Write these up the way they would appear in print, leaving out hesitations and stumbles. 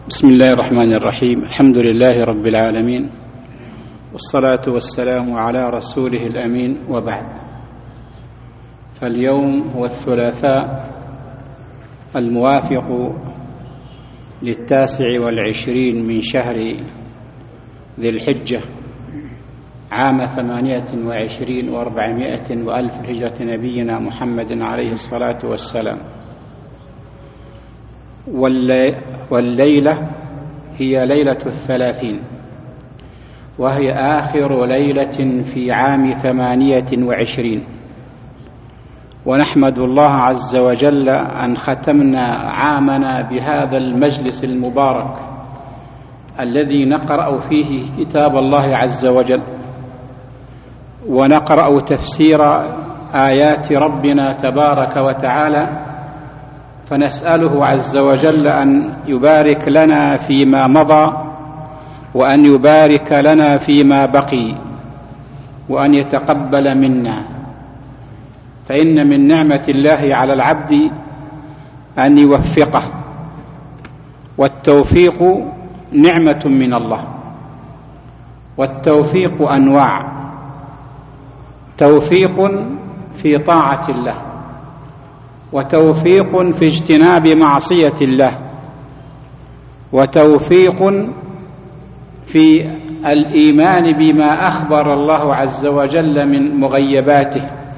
بسم الله الرحمن الرحيم. الحمد لله رب العالمين، والصلاة والسلام على رسوله الأمين، وبعد. فاليوم هو الثلاثاء الموافق 29 من شهر ذي الحجة عام 28 و400 وألف هجرة نبينا محمد عليه الصلاة والسلام. والليلة هي ليلة 30، وهي آخر ليلة في عام 28، ونحمد الله عز وجل أن ختمنا عامنا بهذا المجلس المبارك الذي نقرأ فيه كتاب الله عز وجل، ونقرأ تفسير آيات ربنا تبارك وتعالى، فنسأله عز وجل أن يبارك لنا فيما مضى، وأن يبارك لنا فيما بقي، وأن يتقبل منا، فإن من نعمة الله على العبد أن يوفقه، والتوفيق نعمة من الله. والتوفيق أنواع: توفيق في طاعة الله، وتوفيق في اجتناب معصية الله، وتوفيق في الإيمان بما أخبر الله عز وجل من مغيباته،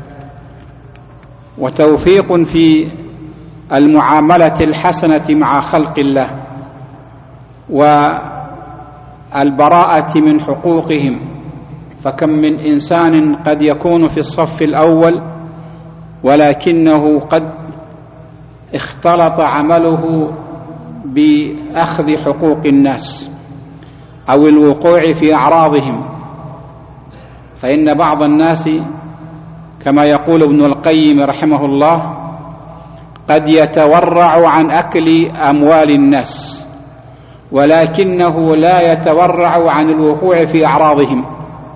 وتوفيق في المعاملة الحسنة مع خلق الله، والبراءة من حقوقهم، فكم من إنسان قد يكون في الصف الأول ولكنه قد اختلط عمله بأخذ حقوق الناس أو الوقوع في أعراضهم، فإن بعض الناس كما يقول ابن القيم رحمه الله قد يتورع عن أكل أموال الناس، ولكنه لا يتورع عن الوقوع في أعراضهم،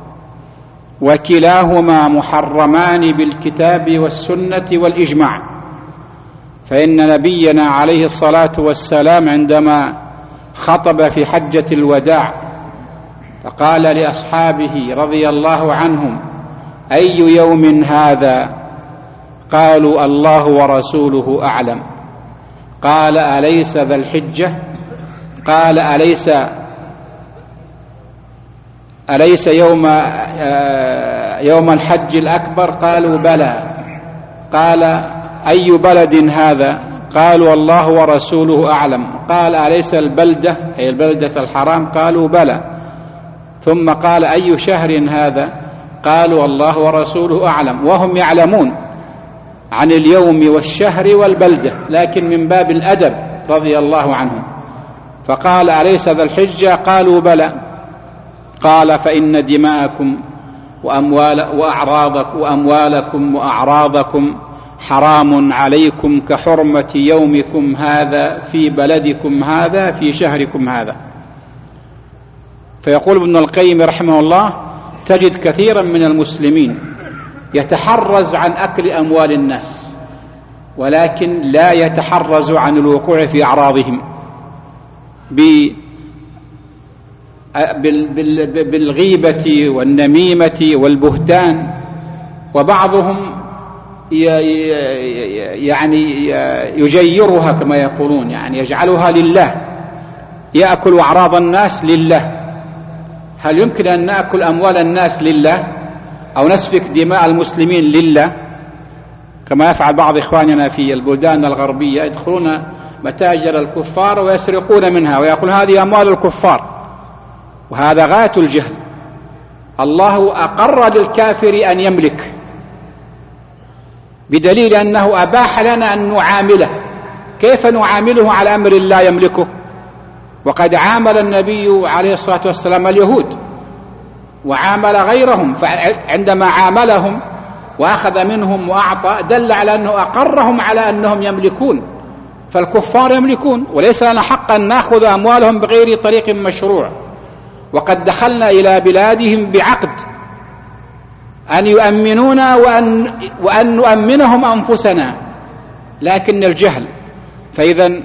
وكلاهما محرمان بالكتاب والسنة والإجماع. فإن نبينا عليه الصلاة والسلام عندما خطب في حجة الوداع فقال لأصحابه رضي الله عنهم: أي يوم هذا؟ قالوا: الله ورسوله أعلم. قال: أليس ذا الحجة؟ قال: أليس يوم الحج الأكبر؟ قالوا: بلى. قال: أي بلد هذا؟ قالوا: الله ورسوله أعلم. قال: أليس البلدة أي البلدة الحرام؟ قالوا: بلى. ثم قال: أي شهر هذا؟ قالوا: الله ورسوله أعلم. وهم يعلمون عن اليوم والشهر والبلدة، لكن من باب الأدب رضي الله عنهم. فقال: أليس ذا الحجة؟ قالوا: بلى. قال: فإن دماءكم وأموالكم وأعراضكم حرام عليكم كحرمة يومكم هذا في بلدكم هذا في شهركم هذا. فيقول ابن القيم رحمه الله: تجد كثيرا من المسلمين يتحرز عن أكل أموال الناس، ولكن لا يتحرز عن الوقوع في أعراضهم بالغيبة والنميمة والبهتان، وبعضهم يعني يجيرها كما يقولون، يعني يجعلها لله، يأكل أعراض الناس لله. هل يمكن أن نأكل أموال الناس لله أو نسفك دماء المسلمين لله كما يفعل بعض إخواننا في البلدان الغربية؟ يدخلون متاجر الكفار ويسرقون منها ويقول: هذه أموال الكفار، وهذا غاية الجهل. الله أقر للكافر أن يملك بدليل أنه أباح لنا أن نعامله. كيف نعامله على أمر لا يملكه؟ وقد عامل النبي عليه الصلاة والسلام اليهود وعامل غيرهم، فعندما عاملهم وأخذ منهم وأعطى دل على أنه أقرهم على أنهم يملكون، فالكفار يملكون، وليس لنا حق أن نأخذ أموالهم بغير طريق مشروع. وقد دخلنا إلى بلادهم بعقد أن يؤمنونا وأن نؤمنهم أنفسنا، لكن الجهل. فإذا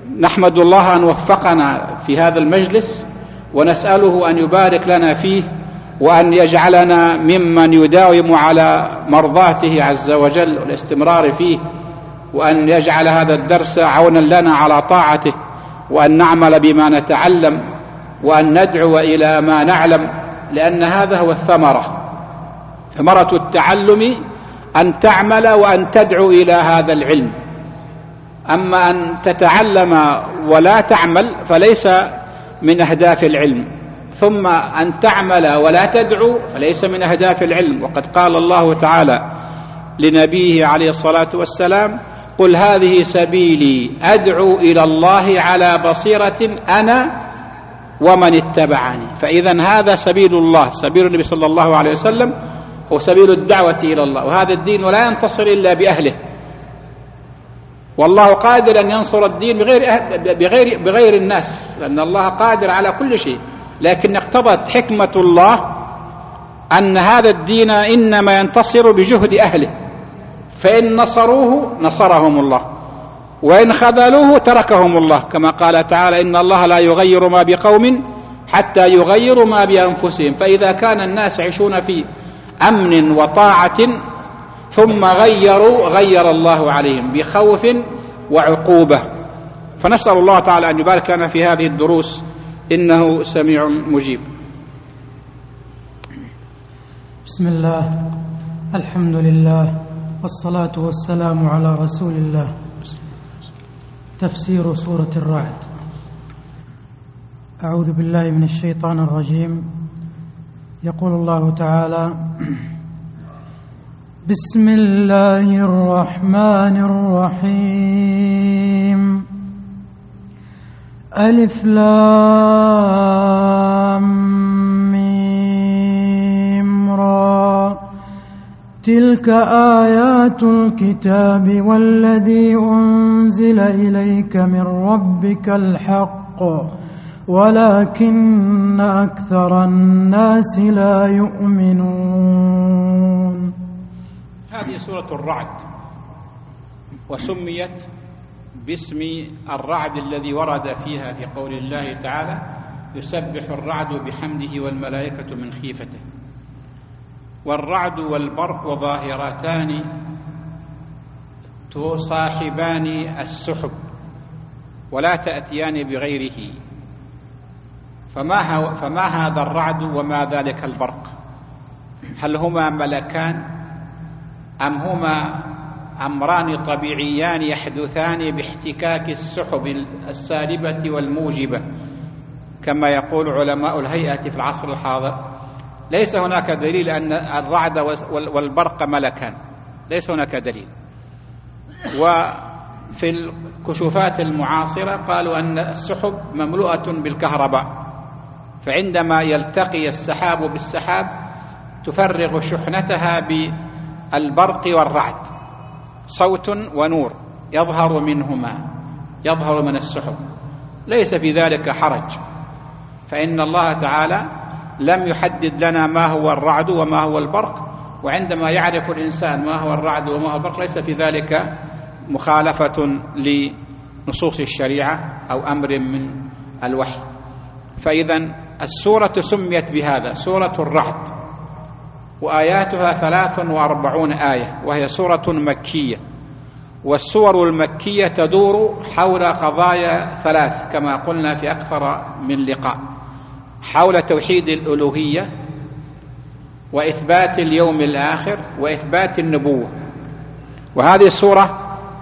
نحمد الله أن وفقنا في هذا المجلس، ونسأله أن يبارك لنا فيه، وأن يجعلنا ممن يداوم على مرضاته عز وجل والاستمرار فيه، وأن يجعل هذا الدرس عونا لنا على طاعته، وأن نعمل بما نتعلم، وأن ندعو إلى ما نعلم، لأن هذا هو ثمرة التعلم، أن تعمل وأن تدعو إلى هذا العلم. أما أن تتعلم ولا تعمل فليس من أهداف العلم، ثم أن تعمل ولا تدعو فليس من أهداف العلم. وقد قال الله تعالى لنبيه عليه الصلاة والسلام: قل هذه سبيلي أدعو إلى الله على بصيرة أنا ومن اتبعني. فإذا هذا سبيل الله، سبيل النبي صلى الله عليه وسلم، هو سبيل الدعوة إلى الله. وهذا الدين لا ينتصر إلا بأهله، والله قادر أن ينصر الدين بغير الناس، لأن الله قادر على كل شيء. لكن اقتضت حكمة الله أن هذا الدين إنما ينتصر بجهد أهله، فإن نصروه نصرهم الله، وإن خذلوه تركهم الله، كما قال تعالى: إن الله لا يغير ما بقوم حتى يغيروا ما بأنفسهم. فإذا كان الناس يعيشون في أمن وطاعة ثم غير الله عليهم بخوف وعقوبة. فنسأل الله تعالى أن يبارك لنا في هذه الدروس، إنه سميع مجيب. بسم الله، الحمد لله، والصلاة والسلام على رسول الله. تفسير سورة الرعد. أعوذ بالله من الشيطان الرجيم. يقول الله تعالى: بسم الله الرحمن الرحيم. ألف لام ميم را. تلك آيات الكتاب والذي أنزل إليك من ربك الحق ولكن أكثر الناس لا يؤمنون. هذه سورة الرعد، وسميت باسم الرعد الذي ورد فيها في قول الله تعالى: يسبح الرعد بحمده والملائكة من خيفته. والرعد والبرق ظاهرتان تصاحبان السحب ولا تأتيان بغيره، فما هذا الرعد وما ذلك البرق؟ هل هما ملكان أم هما أمران طبيعيان يحدثان باحتكاك السحب السالبة والموجبة كما يقول علماء الهيئة في العصر الحاضر؟ ليس هناك دليل أن الرعد والبرق ملكان، ليس هناك دليل. وفي الكشوفات المعاصرة قالوا أن السحب مملوءة بالكهرباء، فعندما يلتقي السحاب بالسحاب تفرغ شحنتها بالبرق والرعد، صوت ونور يظهر منهما، يظهر من السحب، ليس في ذلك حرج. فإن الله تعالى لم يحدد لنا ما هو الرعد وما هو البرق، وعندما يعرف الإنسان ما هو الرعد وما هو البرق ليس في ذلك مخالفة لنصوص الشريعة أو أمر من الوحي. فإذا السورة سميت بهذا سورة الرعد، وآياتها 43 آية، وهي سورة مكية. والسور المكية تدور حول قضايا 3 كما قلنا في أكثر من لقاء، حول توحيد الألوهية وإثبات اليوم الآخر وإثبات النبوة. وهذه السورة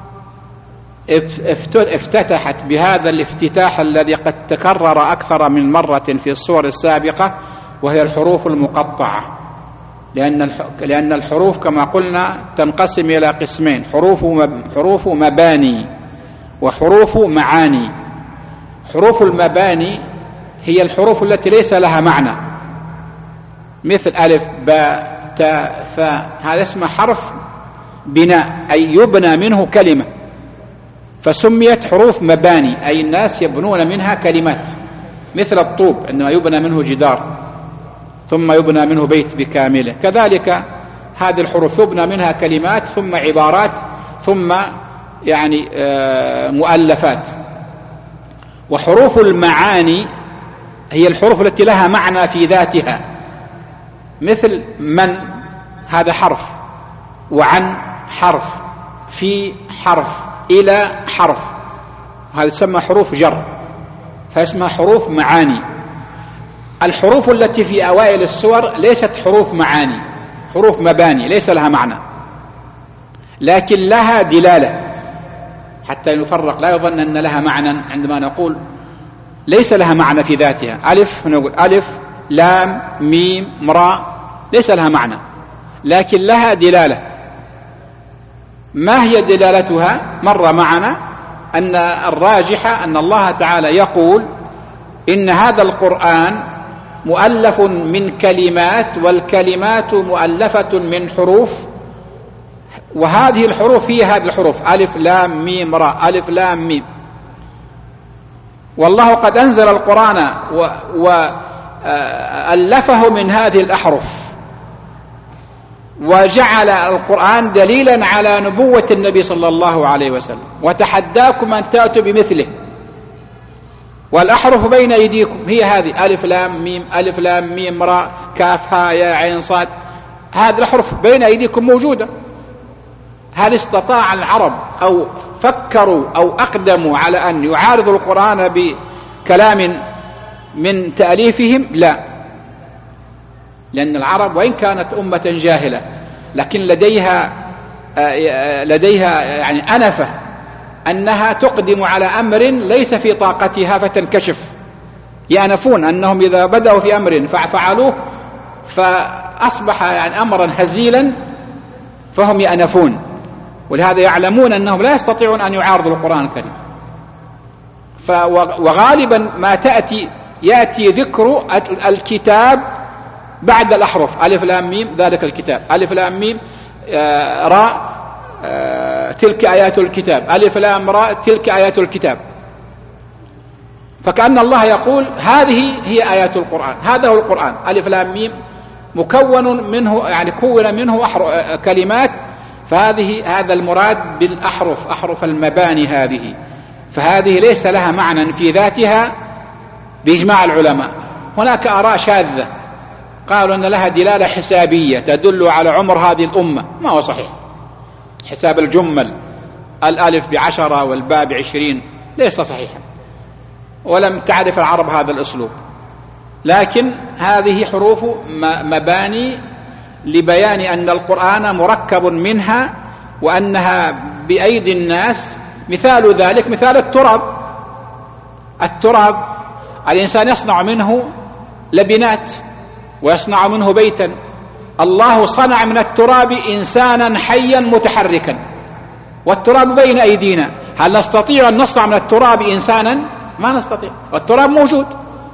افتتحت بهذا الافتتاح الذي قد تكرر أكثر من مرة في السور السابقة، وهي الحروف المقطعة، لأن الحروف كما قلنا تنقسم إلى قسمين: حروف مباني وحروف معاني. حروف المباني هي الحروف التي ليس لها معنى، مثل ألف باء تاء ثاء، هذا اسمه حرف بناء، أي يبنى منه كلمة، فسميت حروف مباني، أي الناس يبنون منها كلمات، مثل الطوب عندما يبنى منه جدار ثم يبنى منه بيت بكامله، كذلك هذه الحروف يبنى منها كلمات ثم عبارات ثم يعني مؤلفات. وحروف المعاني هي الحروف التي لها معنى في ذاتها، مثل من هذا حرف، وعن حرف، في حرف، إلى حرف، هذا يسمى حروف جر، فاسمها حروف معاني. الحروف التي في أوائل السور ليست حروف معاني، حروف مباني ليس لها معنى، لكن لها دلالة، حتى نفرق، لا يظن أن لها معنى عندما نقول ليس لها معنى في ذاتها. ألف نقول ألف لام ميم راء، ليس لها معنى لكن لها دلالة. ما هي دلالتها؟ مر معنا أن الراجحة أن الله تعالى يقول إن هذا القرآن مؤلف من كلمات، والكلمات مؤلفة من حروف، وهذه الحروف هي هذه الحروف ألف لام ميم راء، ألف لام ميم. والله قد أنزل القرآن وألفه من هذه الأحرف، وجعل القرآن دليلا على نبوة النبي صلى الله عليه وسلم، وتحداكم أن تأتوا بمثله. والأحرف بين أيديكم هي هذه ألف لام ميم، ألف لام ميم راء كاف ها يا عين صاد، هذه الأحرف بين أيديكم موجودة. هل استطاع العرب أو فكروا أو أقدموا على أن يعارضوا القرآن بكلام من تأليفهم؟ لا، لأن العرب وإن كانت أمة جاهلة لكن لديها يعني أنفة أنها تقدم على أمر ليس في طاقتها فتنكشف، يأنفون أنهم إذا بدأوا في أمر ففعلوه فأصبح يعني أمرا هزيلا فهم يأنفون، ولهذا يعلمون أنهم لا يستطيعون أن يعارضوا القرآن الكريم. وغالبا ما يأتي ذكر الكتاب بعد الأحرف، ألف لام ميم ذلك الكتاب، ألف لام ميم راء تلك آيات الكتاب، ألف لام راء تلك آيات الكتاب. فكأن الله يقول هذه هي آيات القرآن، هذا هو القرآن، ألف لام ميم مكون منه، يعني كون منه كلمات، هذا المراد بالأحرف، أحرف المباني هذه. فهذه ليس لها معنى في ذاتها بإجماع العلماء. هناك آراء شاذة قالوا أن لها دلالة حسابية تدل على عمر هذه الأمة، ما هو صحيح. حساب الجمل، الألف ب10 والباء ب20 ليس صحيحا، ولم تعرف العرب هذا الأسلوب. لكن هذه حروف مباني لبيان أن القرآن مركب منها، وأنها بأيدي الناس. مثال ذلك مثال التراب الإنسان يصنع منه لبنات ويصنع منه بيتا. الله صنع من التراب إنسانا حيا متحركا، والتراب بين أيدينا. هل نستطيع أن نصنع من التراب إنسانا؟ ما نستطيع، والتراب موجود.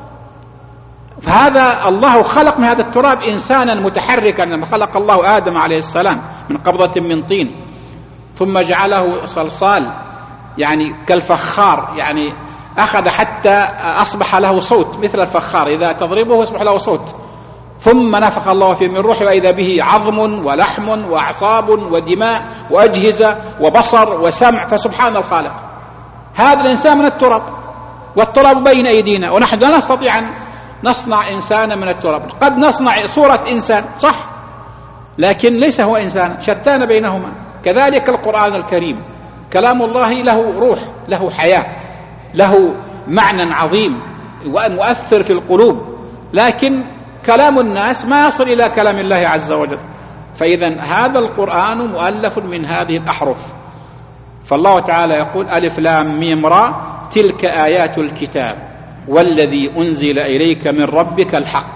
فهذا الله خلق من هذا التراب إنسانا متحركا. لما خلق الله آدم عليه السلام من قبضة من طين، ثم جعله صلصال يعني كالفخار، يعني أخذ حتى أصبح له صوت مثل الفخار، إذا تضربه يصبح له صوت. ثم نفخ الله فيه من روحه وإذا به عظم ولحم وأعصاب ودماء وأجهزة وبصر وسمع. فسبحان الخالق، هذا الإنسان من التراب، والتراب بين أيدينا، ونحن لا نستطيع أن نصنع إنسانا من التراب. قد نصنع صورة إنسان صح، لكن ليس هو إنسان، شتان بينهما. كذلك القرآن الكريم كلام الله له روح، له حياة، له معنى عظيم ومؤثر في القلوب، لكن كلام الناس ما يصل إلى كلام الله عز وجل. فإذا هذا القرآن مؤلف من هذه الأحرف. فالله تعالى يقول ألف لام ميم راء تلك آيات الكتاب والذي أنزل إليك من ربك الحق.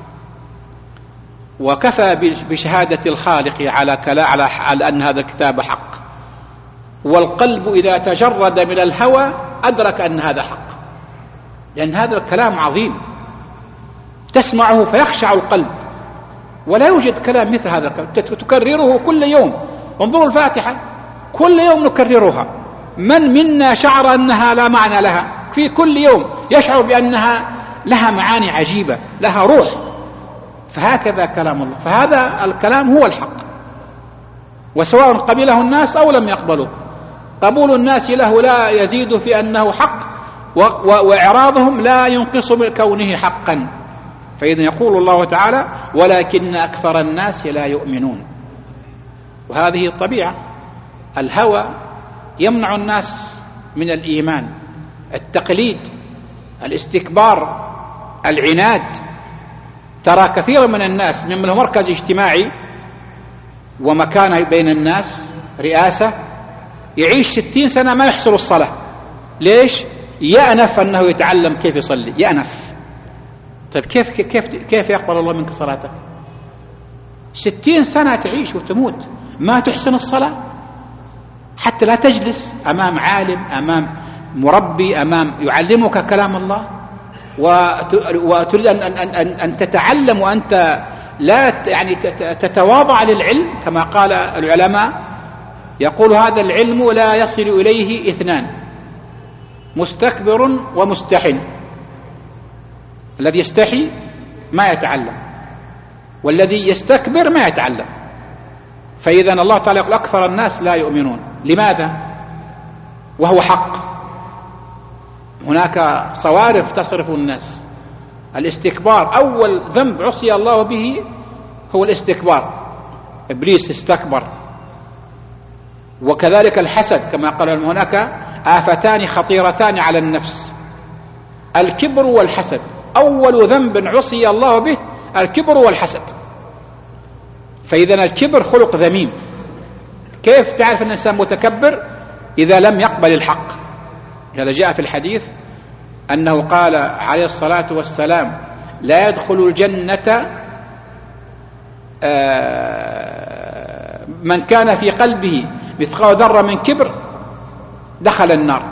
وكفى بشهادة الخالق على أن هذا الكتاب حق. والقلب إذا تجرد من الهوى أدرك أن هذا حق، لأن هذا الكلام عظيم تسمعه فيخشع القلب، ولا يوجد كلام مثل هذا الكلام تكرره كل يوم. انظروا الفاتحة كل يوم نكررها، من منا شعر أنها لا معنى لها؟ في كل يوم يشعر بأنها لها معاني عجيبة، لها روح. فهكذا كلام الله، فهذا الكلام هو الحق، وسواء قبله الناس أو لم يقبلوه. قبول الناس له لا يزيد في أنه حق، وإعراضهم لا ينقص من كونه حقا. فإذا يقول الله تعالى ولكن أكثر الناس لا يؤمنون. وهذه الطبيعة، الهوى يمنع الناس من الإيمان، التقليد، الاستكبار، العناد. ترى كثيرا من الناس ممن له مركز اجتماعي ومكانه بين الناس، رئاسة، يعيش 60 سنة ما يحصل الصلاة. ليش؟ يأنف أنه يتعلم كيف يصلي، يأنف. طيب كيف يقبل الله منك صلاتك؟ 60 سنة تعيش وتموت ما تحسن الصلاة، حتى لا تجلس أمام عالم، أمام مربي، أمام يعلمك كلام الله، وتريد أن تتعلم وأنت لا يعني تتواضع للعلم. كما قال العلماء، يقول هذا العلم لا يصل إليه اثنان: مستكبر ومستحن. الذي يستحي ما يتعلم، والذي يستكبر ما يتعلم. فإذا الله تعالى يقول أكثر الناس لا يؤمنون. لماذا؟ وهو حق. هناك صوارف تصرف الناس. الاستكبار، أول ذنب عصي الله به هو الاستكبار، إبليس استكبر. وكذلك الحسد، كما قال هناك آفتان خطيرتان على النفس: الكبر والحسد. أول ذنب عصي الله به الكبر والحسد. فإذا الكبر خلق ذميم. كيف تعرف أن الإنسان متكبر؟ إذا لم يقبل الحق. هذا جاء في الحديث أنه قال عليه الصلاة والسلام: لا يدخل الجنة من كان في قلبه مثقال ذرة من كبر دخل النار.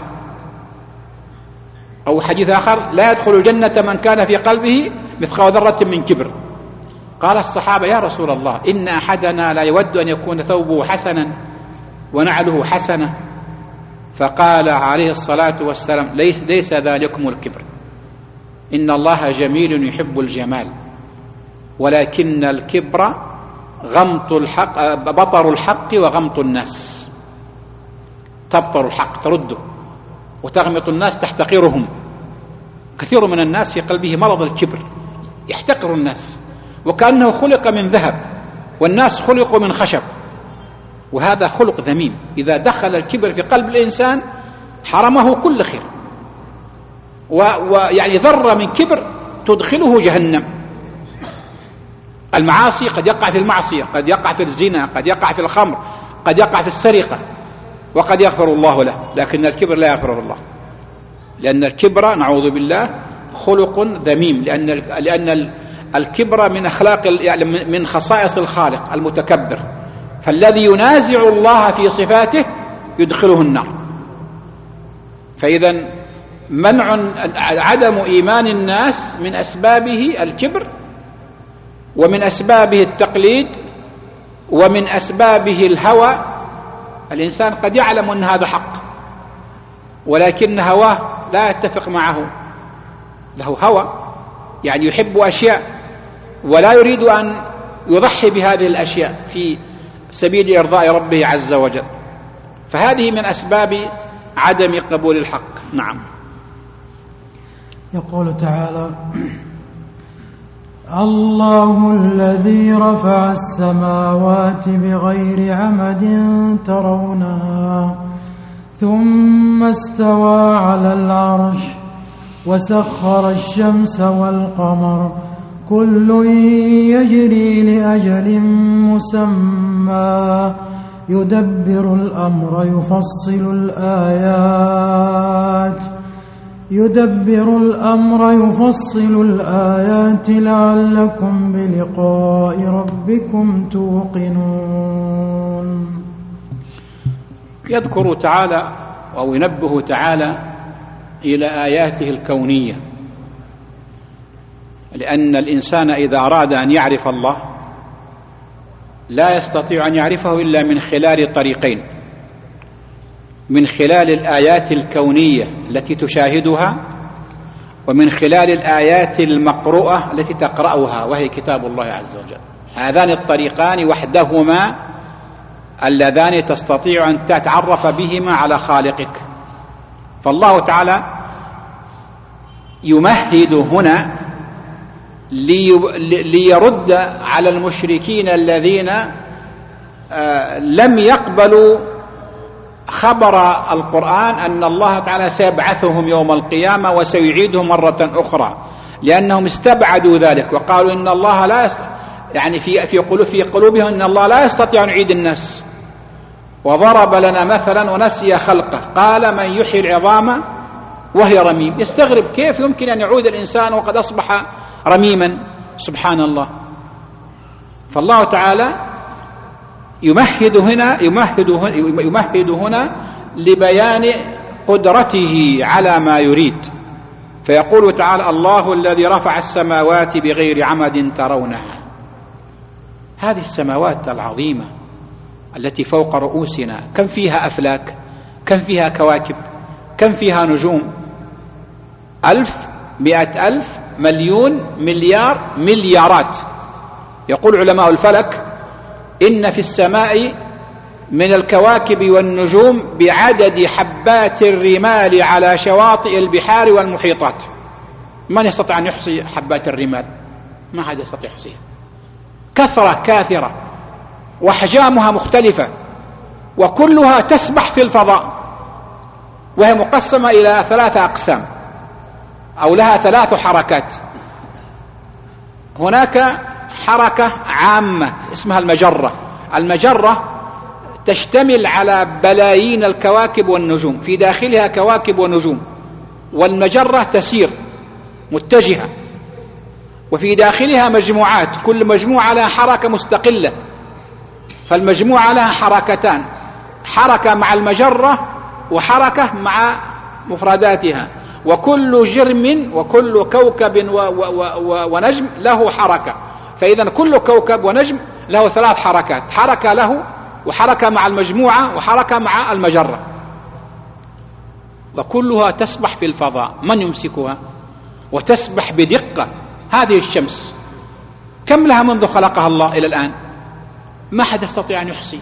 أو حديث آخر: لا يدخل الجنة من كان في قلبه مثقال ذرة من كبر. قال الصحابة: يا رسول الله، إن أحدنا لا يود أن يكون ثوبه حسنا ونعله حسنة. فقال عليه الصلاة والسلام: ليس ذلكم الكبر، إن الله جميل يحب الجمال، ولكن الكبر غمط الحق، بطر الحق وغمط الناس. تبطر الحق، ترده، وتغمط الناس، تحتقرهم. كثير من الناس في قلبه مرض الكبر، يحتقر الناس وكأنه خلق من ذهب والناس خلقوا من خشب. وهذا خلق ذميم. إذا دخل الكبر في قلب الإنسان حرمه كل خير. ويعني ذرة من كبر تدخله جهنم. المعاصي قد يقع في المعصية، قد يقع في الزنا، قد يقع في الخمر، قد يقع في السرقة، وقد يغفر الله له. لكن الكبر لا يغفر الله، لأن الكبر نعوذ بالله خلق ذميم. لأن الكبر من أخلاق، يعني من خصائص الخالق المتكبر. فالذي ينازع الله في صفاته يدخله النار. فإذا عدم إيمان الناس من أسبابه الكبر، ومن أسبابه التقليد، ومن أسبابه الهوى. الإنسان قد يعلم أن هذا حق، ولكن هواه لا يتفق معه. له هوى، يعني يحب أشياء ولا يريد أن يضحي بهذه الأشياء في سبيل إرضاء ربه عز وجل. فهذه من أسباب عدم قبول الحق. نعم. يقول تعالى: الله الذي رفع السماوات بغير عمد ترونها ثم استوى على العرش وسخر الشمس والقمر كل يجري لأجل مسمى يدبر الأمر يفصل الآيات لعلكم بلقاء ربكم توقنون. يذكر تعالى أو ينبه تعالى إلى آياته الكونية، لأن الإنسان إذا أراد أن يعرف الله لا يستطيع أن يعرفه إلا من خلال طريقين: من خلال الآيات الكونية التي تشاهدها، ومن خلال الآيات المقروءة التي تقرأها وهي كتاب الله عز وجل. هذان الطريقان وحدهما اللذان تستطيع أن تتعرف بهما على خالقك. فالله تعالى يمهد هنا ليرد على المشركين الذين لم يقبلوا خبر القرآن أن الله تعالى سيبعثهم يوم القيامة وسيعيدهم مرة أخرى، لأنهم استبعدوا ذلك وقالوا إن الله لا يعني في قلوبهم أن الله لا يستطيع أن يعيد الناس. وضرب لنا مثلا ونسي خلقه قال من يحيي العظام وهي رميم. يستغرب كيف يمكن أن يعود الإنسان وقد أصبح رميما؟ سبحان الله. فالله تعالى يمهد هنا لبيان قدرته على ما يريد، فيقول تعالى الله الذي رفع السماوات بغير عمد ترونها. هذه السماوات العظيمة التي فوق رؤوسنا كم فيها أفلاك، كم فيها كواكب، كم فيها نجوم؟ 1000 100,000 مليون مليار مليارات. يقول علماء الفلك إن في السماء من الكواكب والنجوم بعدد حبات الرمال على شواطئ البحار والمحيطات. من يستطيع أن يحصي حبات الرمال؟ ما حد يستطيع يحصيها. كثرة كاثرة وأحجامها مختلفة وكلها تسبح في الفضاء، وهي مقسمة إلى 3 أقسام أو لها 3 حركات. هناك حركة عامة اسمها المجرة. المجرة تشتمل على بلايين الكواكب والنجوم، في داخلها كواكب ونجوم، والمجرة تسير متجهة، وفي داخلها مجموعات، كل مجموعة لها حركة مستقلة. فالمجموعة لها حركتان، حركة مع المجرة وحركة مع مفرداتها، وكل جرم وكل كوكب ونجم له حركة. فإذا كل كوكب ونجم له 3 حركات، حركة له وحركة مع المجموعة وحركة مع المجرة، وكلها تسبح في الفضاء. من يمسكها؟ وتسبح بدقة. هذه الشمس كم لها منذ خلقها الله إلى الآن؟ ما حد يستطيع أن يحصي.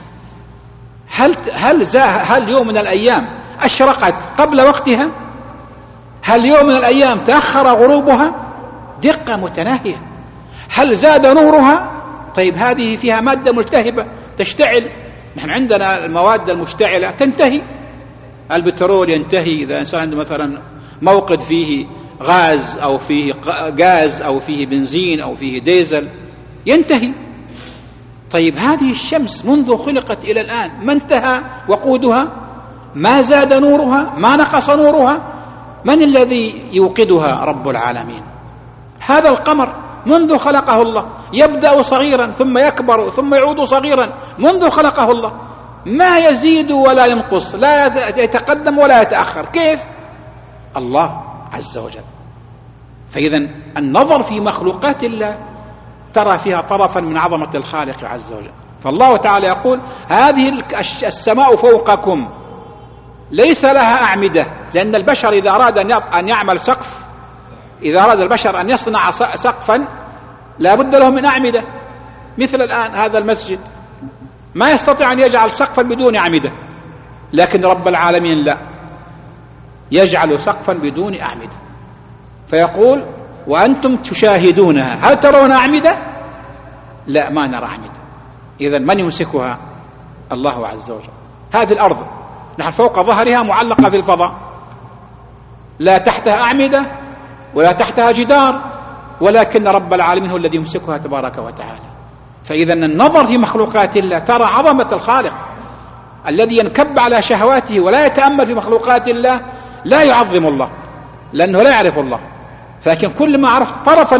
هل يوم من الأيام أشرقت قبل وقتها؟ هل يوم من الأيام تأخر غروبها؟ دقة متناهية. هل زاد نورها؟ طيب هذه فيها مادة ملتهبة تشتعل. نحن عندنا المواد المشتعلة تنتهي. البترول ينتهي إذا إنسان عنده مثلا موقد فيه غاز أو فيه غاز أو فيه بنزين أو فيه ديزل ينتهي. طيب هذه الشمس منذ خلقت إلى الآن ما انتهى وقودها؟ ما زاد نورها؟ ما نقص نورها؟ من الذي يوقدها؟ رب العالمين. هذا القمر منذ خلقه الله يبدأ صغيرا ثم يكبر ثم يعود صغيرا، منذ خلقه الله ما يزيد ولا ينقص، لا يتقدم ولا يتأخر. كيف؟ الله عز وجل. فإذا النظر في مخلوقات الله ترى فيها طرفا من عظمة الخالق عز وجل. فالله تعالى يقول هذه السماء فوقكم ليس لها أعمدة، لأن البشر إذا أراد أن يعمل سقف، إذا أراد البشر أن يصنع سقفا لا بد له من أعمدة. مثل الآن هذا المسجد ما يستطيع أن يجعل سقفا بدون أعمدة، لكن رب العالمين لا، يجعل سقفا بدون أعمدة. فيقول وأنتم تشاهدونها هل ترون أعمدة؟ لا، ما نرى أعمدة. إذن من يمسكها؟ الله عز وجل. هذه الأرض نحن فوق ظهرها معلقة في الفضاء، لا تحتها أعمدة ولا تحتها جدار، ولكن رب العالمين هو الذي يمسكها تبارك وتعالى. فإذا النظر في مخلوقات الله ترى عظمة الخالق الذي ينكب على شهواته ولا يتأمل في مخلوقات الله لا يعظم الله، لأنه لا يعرف الله. لكن كل ما عرف طرفا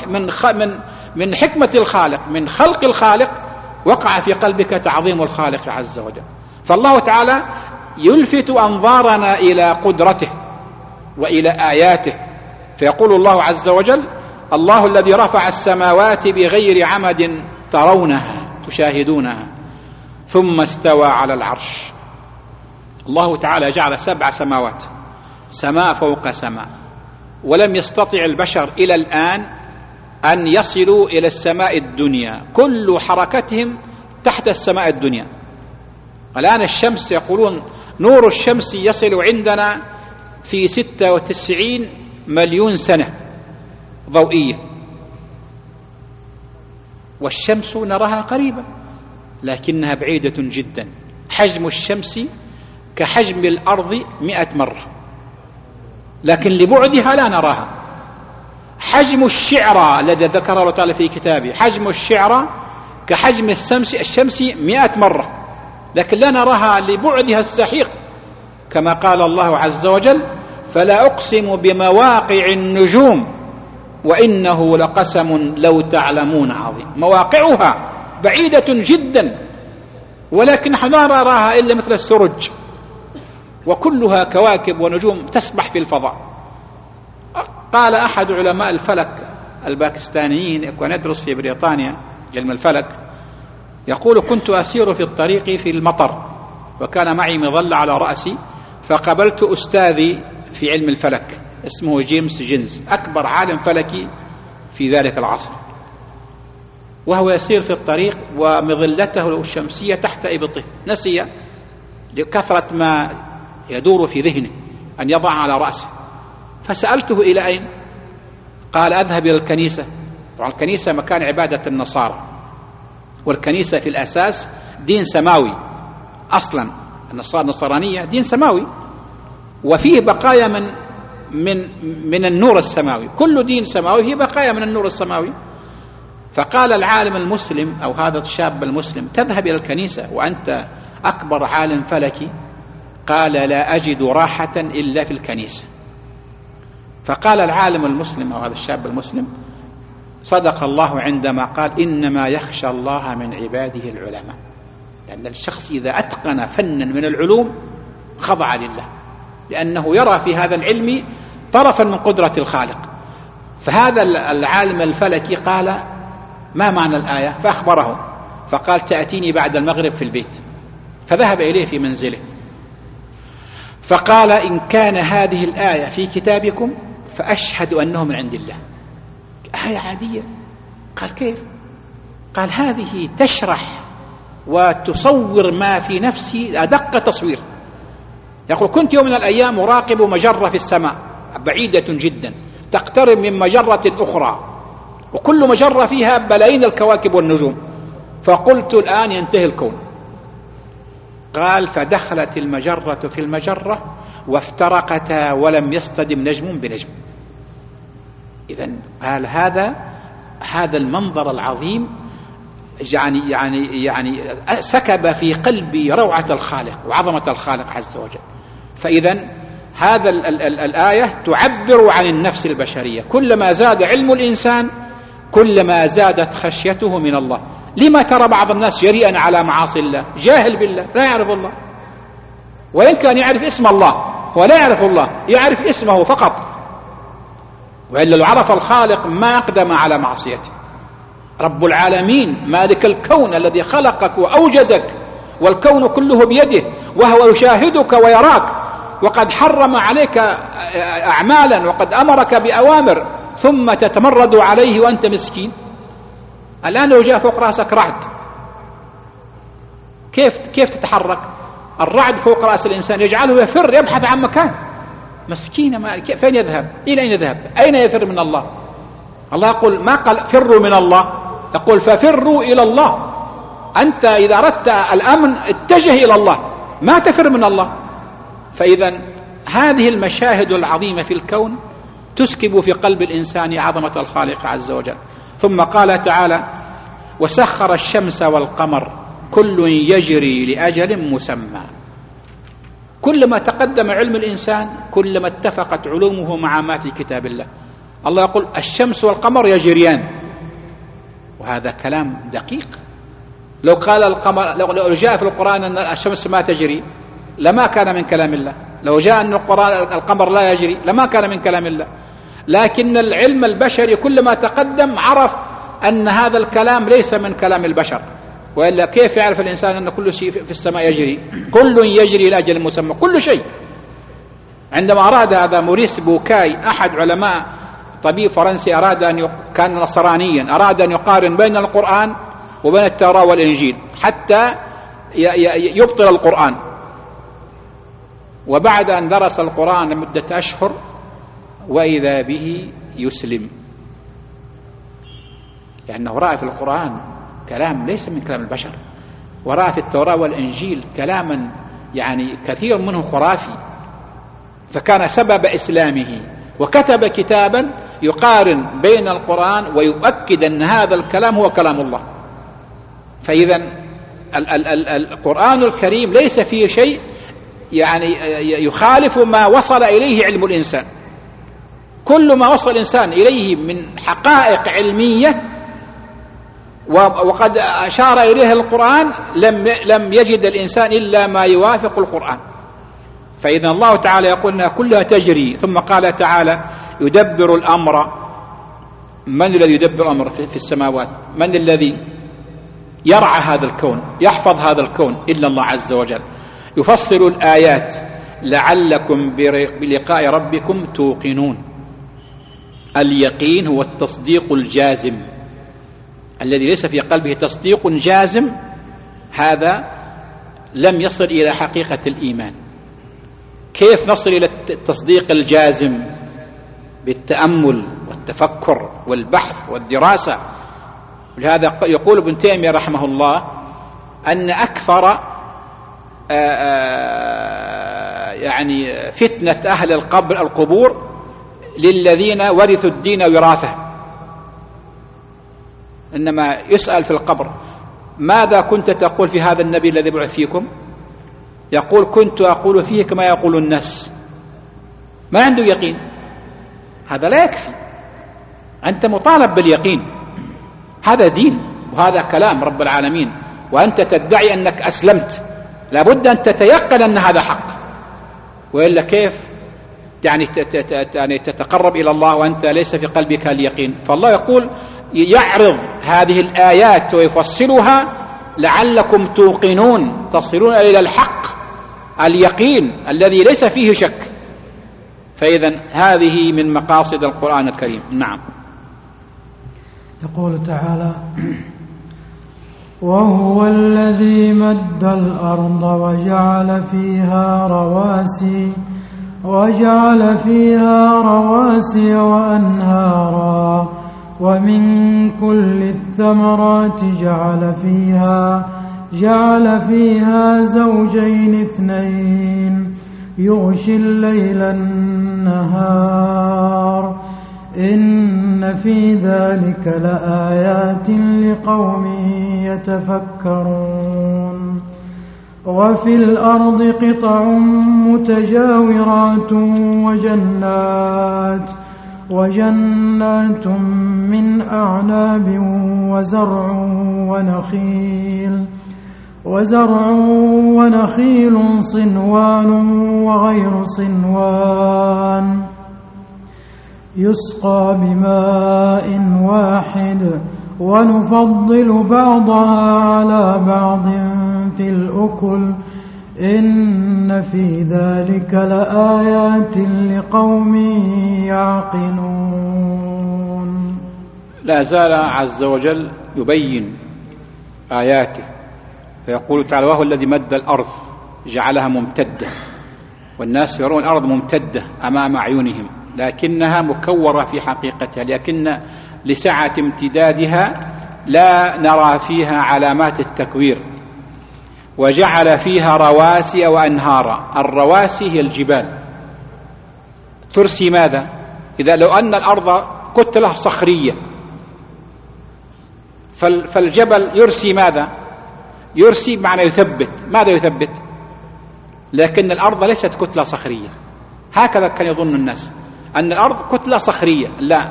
من حكمة الخالق، من خلق الخالق، وقع في قلبك تعظيم الخالق عز وجل. فالله تعالى يلفت أنظارنا إلى قدرته وإلى آياته، فيقول الله عز وجل الله الذي رفع السماوات بغير عمد ترونها تشاهدونها ثم استوى على العرش. الله تعالى جعل 7 سماوات، سماء فوق سماء، ولم يستطع البشر إلى الآن أن يصلوا إلى السماء الدنيا، كل حركتهم تحت السماء الدنيا. الآن الشمس يقولون نور الشمس يصل عندنا في 96 1,000,000 سنة ضوئية، والشمس نراها قريبة لكنها بعيدة جدا، حجم الشمس كحجم الأرض 100 مرة، لكن لبعدها لا نراها. حجم الشعرة الذي ذكره الله تعالى في كتابه، حجم الشعرة كحجم الشمس 100 مرة، لكن لا نراها لبعدها السحيق، كما قال الله عز وجل: فلا أقسم بمواقع النجوم وإنه لقسم لو تعلمون عظيم. مواقعها بعيدة جدا، ولكن لا نراها إلا مثل السرج، وكلها كواكب ونجوم تسبح في الفضاء. قال أحد علماء الفلك الباكستانيين وندرس في بريطانيا علم الفلك، يقول: كنت أسير في الطريق في المطر، وكان معي مظلة على رأسي، فقابلت أستاذي في علم الفلك اسمه جيمس جينز، أكبر عالم فلكي في ذلك العصر، وهو يسير في الطريق ومظلته الشمسية تحت إبطه، نسي لكثرة ما يدور في ذهنه أن يضع على رأسه، فسألته: إلى أين؟ قال: أذهب إلى الكنيسة. طبعا الكنيسة مكان عبادة النصارى، والكنيسة في الأساس دين سماوي أصلا، النصرانية دين سماوي، وفيه بقايا من النور السماوي، كل دين سماوي فيه بقايا من النور السماوي. فقال العالم المسلم أو هذا الشاب المسلم: تذهب إلى الكنيسة وأنت أكبر عالم فلكي؟ قال: لا أجد راحة إلا في الكنيسة. فقال العالم المسلم أو هذا الشاب المسلم: صدق الله عندما قال: إنما يخشى الله من عباده العلماء. لأن الشخص إذا أتقن فنا من العلوم خضع لله، لأنه يرى في هذا العلم طرفا من قدرة الخالق. فهذا العالم الفلكي قال: ما معنى الآية؟ فأخبره، فقال: تأتيني بعد المغرب في البيت. فذهب إليه في منزله، فقال: إن كان هذه الآية في كتابكم فأشهد أنه من عند الله. آية عادية. قال: كيف؟ قال: هذه تشرح وتصور ما في نفسي أدق تصوير. يقول: كنت يوم من الأيام أراقب مجرة في السماء بعيدة جدا تقترب من مجرة أخرى، وكل مجرة فيها بلايين الكواكب والنجوم، فقلت: الآن ينتهي الكون. قال: فدخلت المجرة في المجرة وافترقتا ولم يصطدم نجم بنجم. إذن قال: هذا المنظر العظيم يعني سكب في قلبي روعة الخالق وعظمة الخالق عز وجل. فإذن هذا الآية تعبر عن النفس البشرية، كلما زاد علم الإنسان كلما زادت خشيته من الله. لما ترى بعض الناس جريئا على معاصي الله؟ جاهل بالله، لا يعرف الله، وإن كان يعرف اسم الله هو لا يعرف الله، يعرف اسمه فقط، وإلا لو عرف الخالق ما أقدم على معصيته. رب العالمين مالك الكون الذي خلقك وأوجدك، والكون كله بيده، وهو يشاهدك ويراك، وقد حرم عليك أعمالا وقد أمرك بأوامر، ثم تتمرد عليه وأنت مسكين. الآن لو جاء فوق رأسك رعد، كيف تتحرك؟ الرعد فوق رأس الإنسان يجعله يفر، يبحث عن مكان. مسكين، فين يذهب؟ إلى أين يذهب؟ أين يفر من الله؟ الله يقول، ما قال فروا من الله، يقول ففروا إلى الله. أنت إذا أردت الأمن اتجه إلى الله، ما تفر من الله. فإذا هذه المشاهد العظيمة في الكون تسكب في قلب الإنسان عظمة الخالق عز وجل. ثم قال تعالى: وسخر الشمس والقمر كل يجري لأجل مسمى. كلما تقدم علم الإنسان كلما اتفقت علومه مع ما في كتاب الله. الله يقول: الشمس والقمر يجريان، وهذا كلام دقيق. لو قال القمر، لو جاء في القرآن أن الشمس ما تجري لما كان من كلام الله، لو جاء أن القمر لا يجري لما كان من كلام الله. لكن العلم البشري كلما تقدم عرف أن هذا الكلام ليس من كلام البشر، وإلا كيف يعرف الإنسان أن كل شيء في السماء يجري؟ كل يجري لأجل مسمى، كل شيء. عندما أراد هذا موريس بوكاي أحد علماء طبيب فرنسي كان نصرانيا، أراد أن يقارن بين القرآن وبين التوراة والإنجيل حتى يبطل القرآن. وبعد أن درس القرآن لمدة أشهر وإذا به يسلم، لأنه رأى في القرآن كلام ليس من كلام البشر، ورأى في التوراة والإنجيل كلاما يعني كثير منه خرافي، فكان سبب إسلامه، وكتب كتابا يقارن بين القرآن ويؤكد أن هذا الكلام هو كلام الله. فإذا القرآن الكريم ليس فيه شيء يعني يخالف ما وصل إليه علم الإنسان. كل ما وصل الإنسان إليه من حقائق علمية وقد أشار إليه القرآن لم يجد الإنسان إلا ما يوافق القرآن. فإذا الله تعالى يقول أنها كلها تجري، ثم قال تعالى يدبر الأمر. من الذي يدبر الأمر في السماوات؟ من الذي يرعى هذا الكون يحفظ هذا الكون إلا الله عز وجل. يفصل الآيات لعلكم بلقاء ربكم توقنون. اليقين هو التصديق الجازم، الذي ليس في قلبه تصديق جازم هذا لم يصل إلى حقيقة الإيمان. كيف نصل إلى التصديق الجازم؟ بالتأمل والتفكر والبحث والدراسة. ولهذا يقول ابن تيمية رحمه الله أن أكثر يعني فتنة أهل القبور للذين ورثوا الدين وراثة. إنما يسأل في القبر ماذا كنت تقول في هذا النبي الذي بعث فيكم؟ يقول كنت أقول فيه كما يقول الناس. ما عنده يقين، هذا لا يكفي. أنت مطالب باليقين، هذا دين وهذا كلام رب العالمين، وأنت تدعي أنك أسلمت، لابد أن تتيقن أن هذا حق، وإلا كيف يعني تتقرب إلى الله وأنت ليس في قلبك اليقين؟ فالله يقول يعرض هذه الآيات ويفصلها لعلكم توقنون، تصلون إلى الحق اليقين الذي ليس فيه شك. فإذا هذه من مقاصد القرآن الكريم. نعم. يقول تعالى وهو الذي مد الأرض وجعل فيها رواسي وأنهارا ومن كل الثمرات جعل فيها زوجين اثنين يغشي الليل النهار إن في ذلك لآيات لقوم يتفكرون. وفي الأرض قطع متجاورات وجنات من أعناب وزرع ونخيل صنوان وغير صنوان يسقى بماء واحد ونفضل بعضها على بعض في الأكل إن في ذلك لآيات لقوم يعقلون. لا زال عز وجل يبين آياته، فيقول تعالى وهو الذي مد الأرض جعلها ممتدة، والناس يرون الأرض ممتدة أمام أعينهم لكنها مكورة في حقيقتها، لكن لسعة امتدادها لا نرى فيها علامات التكوير. وجعل فيها رواسي وأنهارا. الرواسي هي الجبال، ترسي ماذا؟ إذا لو أن الأرض كتلة صخرية فالجبل يرسي ماذا؟ يرسي بمعنى يثبت. ماذا يثبت؟ لكن الأرض ليست كتلة صخرية، هكذا كان يظن الناس أن الأرض كتلة صخرية. لا،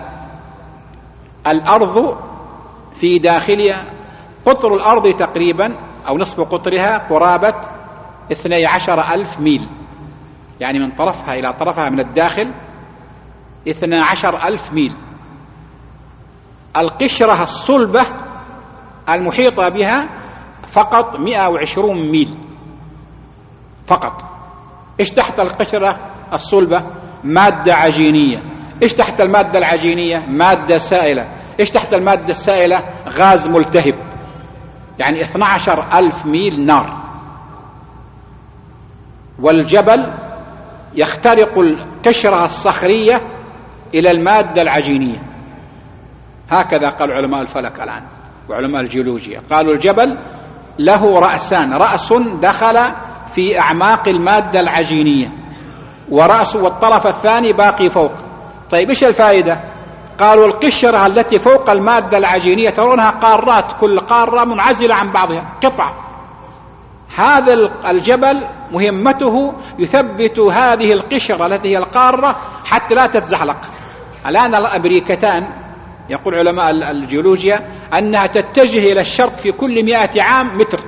الأرض في داخلها قطر الأرض تقريبا أو نصف قطرها قرابة 12,000 ميل، يعني من طرفها إلى طرفها من الداخل 12,000 ميل. القشرة الصلبة المحيطة بها فقط 120 ميل فقط. إيش تحت القشرة الصلبة؟ مادة عجينية. إيش تحت المادة العجينية؟ مادة سائلة. إيش تحت المادة السائلة؟ غاز ملتهب، يعني 12,000 ميل نار. والجبل يخترق القشرة الصخرية إلى المادة العجينية. هكذا قال علماء الفلك الآن وعلماء الجيولوجيا، قالوا الجبل له رأسان، رأس دخل في أعماق المادة العجينية ورأس والطرف الثاني باقي فوق. طيب إيش الفائدة؟ قالوا القشرة التي فوق المادة العجينية ترونها قارات، كل قارة منعزلة عن بعضها قطع. هذا الجبل مهمته يثبت هذه القشرة التي هي القارة حتى لا تتزحلق. الآن الأمريكتان يقول علماء الجيولوجيا أنها تتجه إلى الشرق في كل 100 عام متر،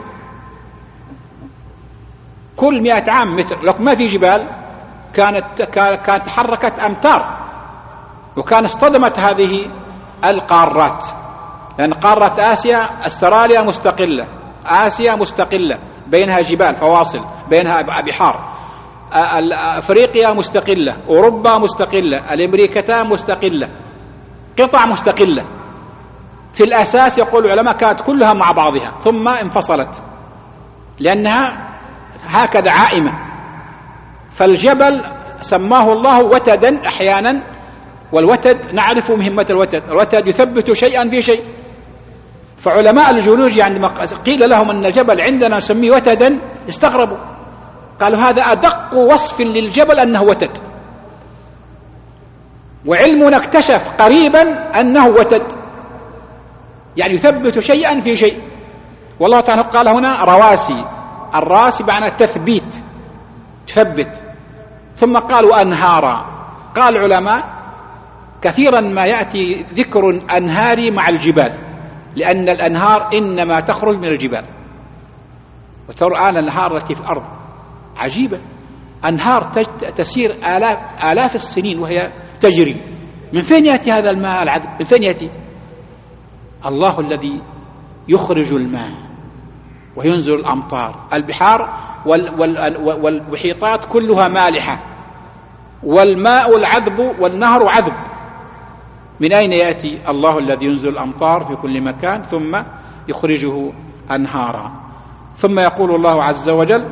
كل 100 عام متر. لو ما في جبال كانت تحركت أمتار وكان اصطدمت هذه القارات، لأن قارة آسيا استراليا مستقلة، آسيا مستقلة بينها جبال فواصل بينها بحار، أفريقيا مستقلة، أوروبا مستقلة، الأمريكتان مستقلة، قطع مستقلة. في الأساس يقول العلماء كانت كلها مع بعضها ثم انفصلت لأنها هكذا عائمة. فالجبل سماه الله وتدا أحيانا، والوتد نعرف مهمة الوتد، الوتد يثبت شيئا في شيء. فعلماء الجيولوجيا عندما قيل لهم أن الجبل عندنا نسميه وتدا استغربوا، قالوا هذا أدق وصف للجبل أنه وتد، وعلمنا اكتشف قريبا أنه وتد، يعني يثبت شيئا في شيء. والله تعالى قال هنا رواسي، الراسي معنى تثبيت، تثبت. ثم قالوا أنهارا. قال العلماء كثيرا ما يأتي ذكر أنهاري مع الجبال، لأن الأنهار إنما تخرج من الجبال. وترى الآن الأنهار التي في الأرض عجيبة، أنهار تسير آلاف السنين وهي تجري. من فين يأتي هذا الماء العذب؟ من فين يأتي؟ الله الذي يخرج الماء وينزل الأمطار. البحار والمحيطات كلها مالحة، والماء العذب والنهر عذب. من أين يأتي؟ الله الذي ينزل الأمطار في كل مكان ثم يخرجه أنهارا. ثم يقول الله عز وجل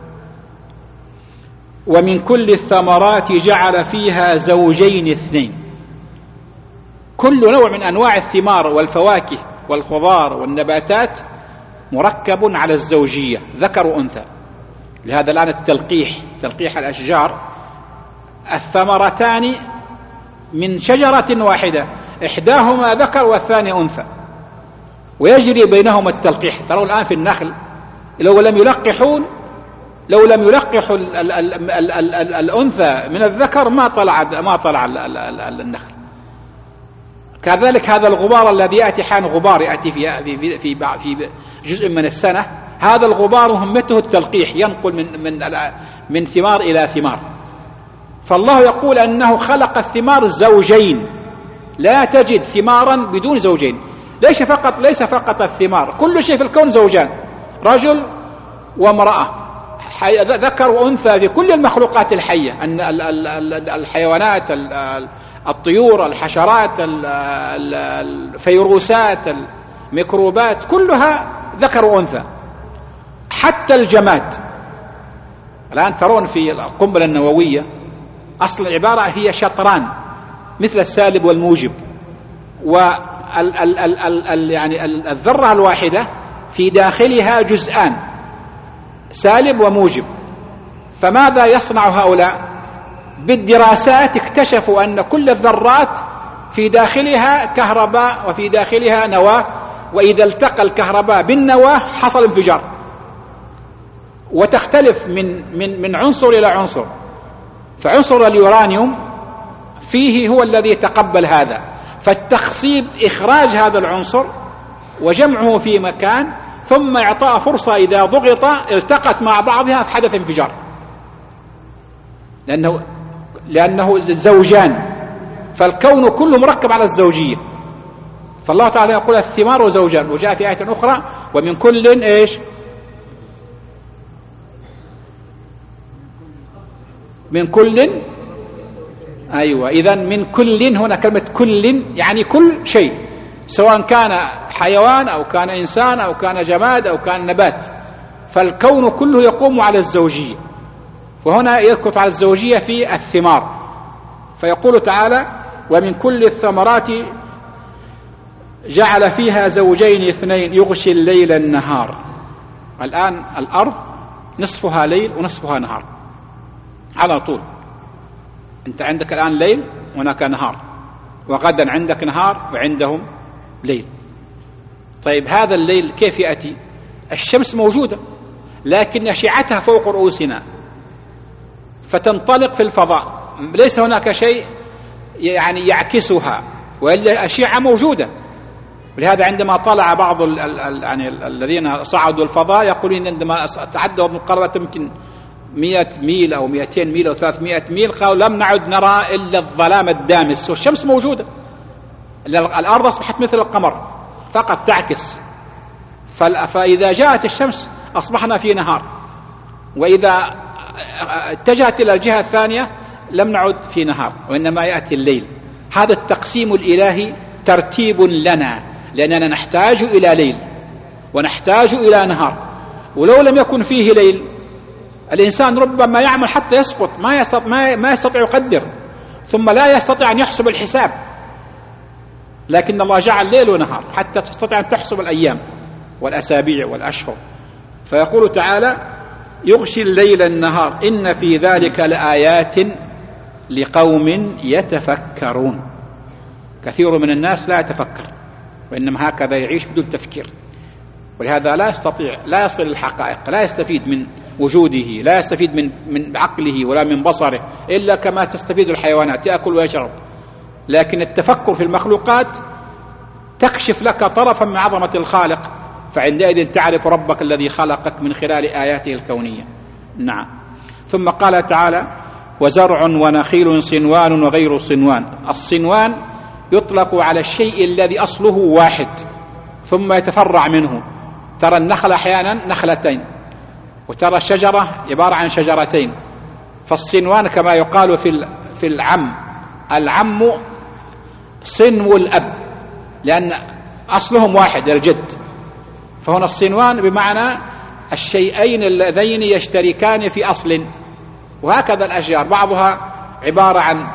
ومن كل الثمرات جعل فيها زوجين اثنين. كل نوع من أنواع الثمار والفواكه والخضار والنباتات مركب على الزوجية، ذكر وأنثى. لهذا الآن تلقيح الأشجار، الثمرتان من شجرة واحدة، إحداهما ذكر والثاني أنثى، ويجري بينهما التلقيح. ترون الآن في النخل لو لم يلقحوا الأنثى من الذكر ما طلع النخل. كذلك هذا الغبار الذي يأتي حان غبار يأتي في جزء من السنة، هذا الغبار مهمته التلقيح، ينقل من ثمار إلى ثمار. فالله يقول أنه خلق الثمار زوجين، لا تجد ثمارا بدون زوجين. ليس فقط الثمار، كل شيء في الكون زوجان، رجل وامرأة، ذكر وأنثى في كل المخلوقات الحية، الحيوانات، الطيور، الحشرات، الفيروسات، الميكروبات، كلها ذكر وأنثى. حتى الجماد الآن ترون في القنبلة النووية أصل العبارة هي شطران مثل السالب والموجب، يعني الذرة الواحدة في داخلها جزءان سالب وموجب. فماذا يصنع هؤلاء؟ بالدراسات اكتشفوا أن كل الذرات في داخلها كهرباء وفي داخلها نواة، وإذا التقى الكهرباء بالنواة حصل انفجار، وتختلف من عنصر إلى عنصر. فعنصر اليورانيوم فيه هو الذي يتقبل هذا، فالتخصيب إخراج هذا العنصر وجمعه في مكان ثم إعطاء فرصة إذا ضغط التقت مع بعضها فحدث انفجار، لأنه زوجان، فالكون كله مركب على الزوجية. فالله تعالى يقول الثمار زوجان، وجاء في آية أخرى ومن كل إيش؟ من كل، أيوة، إذن من كل هنا كلمة كل يعني كل شيء، سواء كان حيوان أو كان إنسان أو كان جماد أو كان نبات، فالكون كله يقوم على الزوجية. وهنا يذكر على الزوجية في الثمار، فيقول تعالى ومن كل الثمرات جعل فيها زوجين اثنين يغشي الليل النهار. الآن الأرض نصفها ليل ونصفها نهار على طول. أنت عندك الآن ليل وهناك نهار، وغدا عندك نهار وعندهم ليل. طيب هذا الليل كيف يأتي؟ الشمس موجودة لكن أشعتها فوق رؤوسنا فتنطلق في الفضاء، ليس هناك شيء يعني يعكسها، وإلا أشعة موجودة. ولهذا عندما طلع بعض يعني الذين صعدوا الفضاء يقولون عندما تعدوا مقاربة يمكن 100 ميل أو 200 ميل أو 300 ميل قالوا لم نعد نرى إلا الظلام الدامس، والشمس موجودة. الأرض أصبحت مثل القمر فقط تعكس. فإذا جاءت الشمس أصبحنا في نهار، وإذا اتجهت إلى الجهة الثانية لم نعد في نهار وإنما يأتي الليل. هذا التقسيم الإلهي ترتيب لنا، لأننا نحتاج إلى ليل ونحتاج إلى نهار. ولو لم يكن فيه ليل الإنسان ربما يعمل حتى يسقط، ما يستطيع يقدر، ثم لا يستطيع أن يحسب الحساب. لكن الله جعل ليل ونهار حتى تستطيع أن تحسب الأيام والأسابيع والأشهر. فيقول تعالى: يغشي الليل النهار إن في ذلك لآيات لقوم يتفكرون. كثير من الناس لا يتفكر، وإنما هكذا يعيش بدون تفكير، ولهذا لا يصل الحقائق، لا يستفيد من وجوده، لا يستفيد من عقله ولا من بصره إلا كما تستفيد الحيوانات، يأكل ويشرب. لكن التفكر في المخلوقات تكشف لك طرفا من عظمة الخالق، فعندئذ تعرف ربك الذي خلقك من خلال آياته الكونية. نعم. ثم قال تعالى: وزرع ونخيل صنوان وغير صنوان. الصنوان يطلق على الشيء الذي أصله واحد ثم يتفرع منه. ترى النخل أحيانا نخلتين، وترى الشجرة عبارة عن شجرتين. فالصنوان كما يقال في العم صنو الأب، لأن أصلهم واحد الجد. فهنا الصنوان بمعنى الشيئين اللذين يشتركان في أصل. وهكذا الأشجار بعضها عبارة عن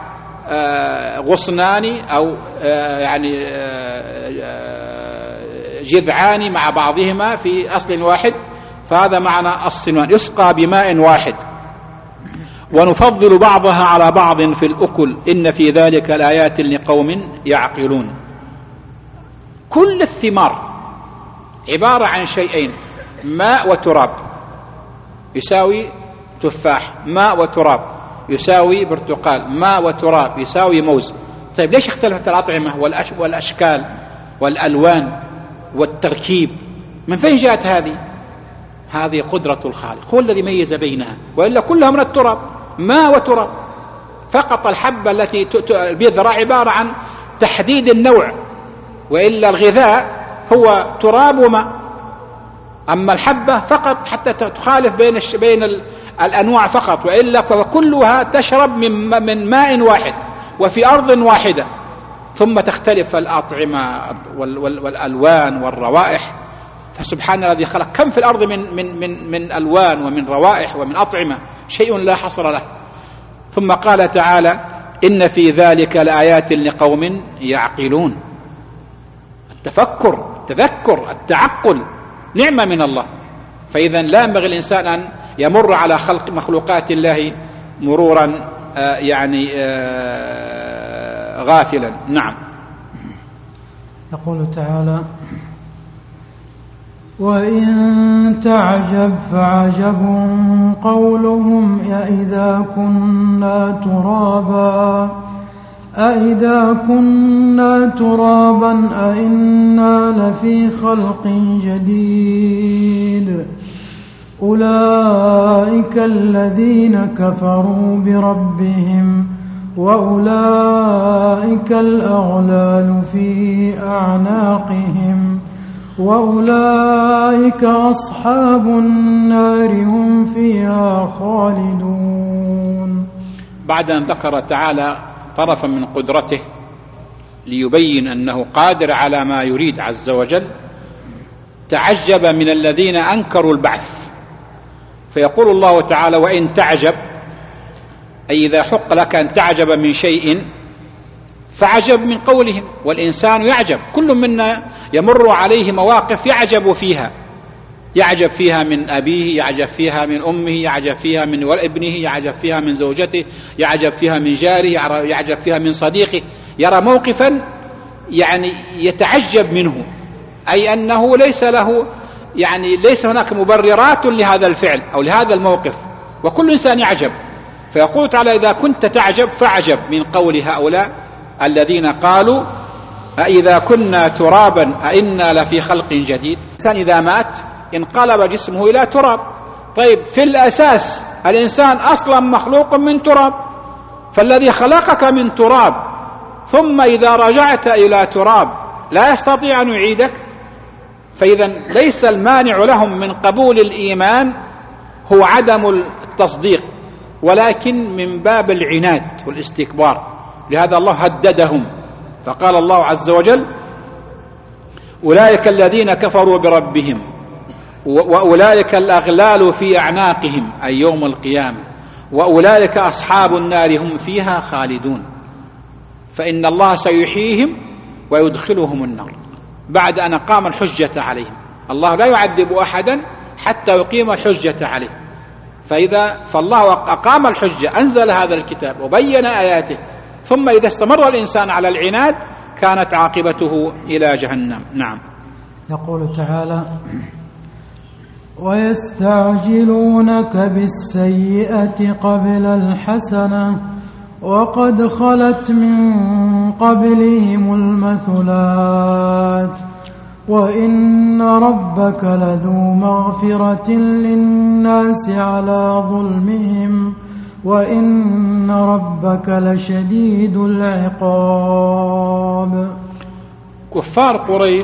غصنان أو يعني جذعان مع بعضهما في أصل واحد، فهذا معنى الصنوان. يسقى بماء واحد. ونفضل بعضها على بعض في الأكل إن في ذلك الآيات لقوم يعقلون. كل الثمار عبارة عن شيئين: ماء وتراب يساوي تفاح، ماء وتراب يساوي برتقال، ماء وتراب يساوي موز. طيب ليش اختلفت الأطعمة والأشكال والألوان والتركيب؟ من فين جاءت هذه قدرة الخالق، هو الذي ميز بينها، وإلا كلها من التراب، ماء وتراب فقط. الحبة التي البذرة عبارة عن تحديد النوع، وإلا الغذاء هو تراب وماء. أما الحبة فقط حتى تخالف بين الأنواع فقط، وإلا فكلها تشرب من ماء واحد وفي أرض واحدة، ثم تختلف الأطعمة والألوان والروائح. فسبحان الذي خلق كم في الأرض من ألوان ومن روائح ومن أطعمة، شيء لا حصر له. ثم قال تعالى: إن في ذلك لآيات لقوم يعقلون. التفكر، التذكر، التعقل نعمة من الله. فإذا لا ينبغي الإنسان أن يمر على خلق مخلوقات الله مرورا غافلا. نعم. يقول تعالى: وإن تعجب فعجب قولهم أإذا كنا ترابا أإنا لفي خلق جديد أولئك الذين كفروا بربهم وأولئك الأغلال في أعناقهم وأولئك أصحاب النار هم فيها خالدون. بعد أن ذكر تعالى طرفا من قدرته ليبين أنه قادر على ما يريد عز وجل، تعجب من الذين أنكروا البعث. فيقول الله تعالى: وإن تعجب، أي إذا حق لك أن تعجب من شيء فعجب من قولهم. والإنسان يعجب، كل منا يمر عليه مواقف يعجب فيها من أبيه، يعجب فيها من أمه، يعجب فيها من ابنه، يعجب فيها من زوجته، يعجب فيها من جاره، يعجب فيها من صديقه. يرى موقفا يعني يتعجب منه، أي أنه ليس هناك مبررات لهذا الفعل أو لهذا الموقف، وكل إنسان يعجب. فيقول تعالى: إذا كنت تعجب فاعجب من قول هؤلاء الذين قالوا: أإذا كنا ترابا أإنا لفي خلق جديد. الإنسان إذا مات انقلب جسمه إلى تراب. طيب، في الأساس الإنسان أصلا مخلوق من تراب، فالذي خلقك من تراب ثم إذا رجعت إلى تراب لا يستطيع أن يعيدك. فإذا ليس المانع لهم من قبول الإيمان هو عدم التصديق، ولكن من باب العناد والاستكبار. لهذا الله هددهم، فقال الله عز وجل: أولئك الذين كفروا بربهم وأولئك الأغلال في أعناقهم أي يوم القيامة وأولئك أصحاب النار هم فيها خالدون. فإن الله سيحييهم ويدخلهم النار بعد أن أقام الحجة عليهم. الله لا يعذب أحدا حتى يقيم الحجة عليه. فالله أقام الحجة، أنزل هذا الكتاب وبين آياته، ثم إذا استمر الإنسان على العناد كانت عاقبته إلى جهنم. نعم. يقول تعالى: ويستعجلونك بالسيئة قبل الحسنة وقد خلت من قبلهم المثلات وإن ربك لذو مغفرة للناس على ظلمهم وإن ربك لشديد العقاب. كفار قريش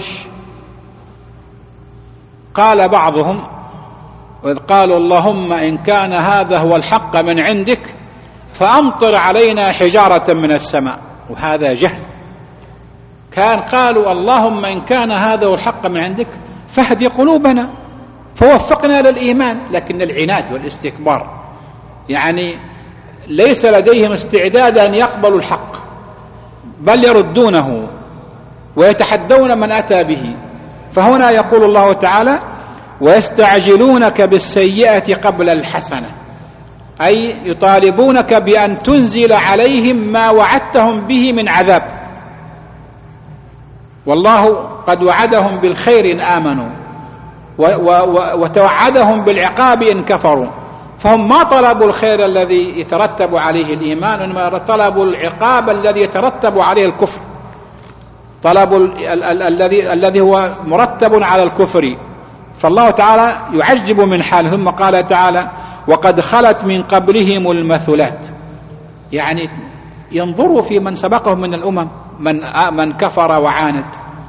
قال بعضهم: وإذ قالوا اللهم إن كان هذا هو الحق من عندك فأمطر علينا حجارة من السماء. وهذا جهل. قالوا اللهم إن كان هذا هو الحق من عندك فاهد قلوبنا فوفقنا للإيمان، لكن العناد والاستكبار ليس لديهم استعداد أن يقبلوا الحق، بل يردونه ويتحدون من أتى به. فهنا يقول الله تعالى: ويستعجلونك بالسيئة قبل الحسنة، أي يطالبونك بأن تنزل عليهم ما وعدتهم به من عذاب، والله قد وعدهم بالخير إن آمنوا وتوعدهم بالعقاب إن كفروا. فهم ما طلبوا الخير الذي يترتب عليه الإيمان، إنما طلبوا العقاب الذي يترتب عليه الكفر، طلبوا الذي هو مرتب على الكفر. فالله تعالى يعجب من حاله. ثم قال تعالى: وقد خلت من قبلهم المثلات، ينظروا في من سبقهم من الأمم من كفر وعاند.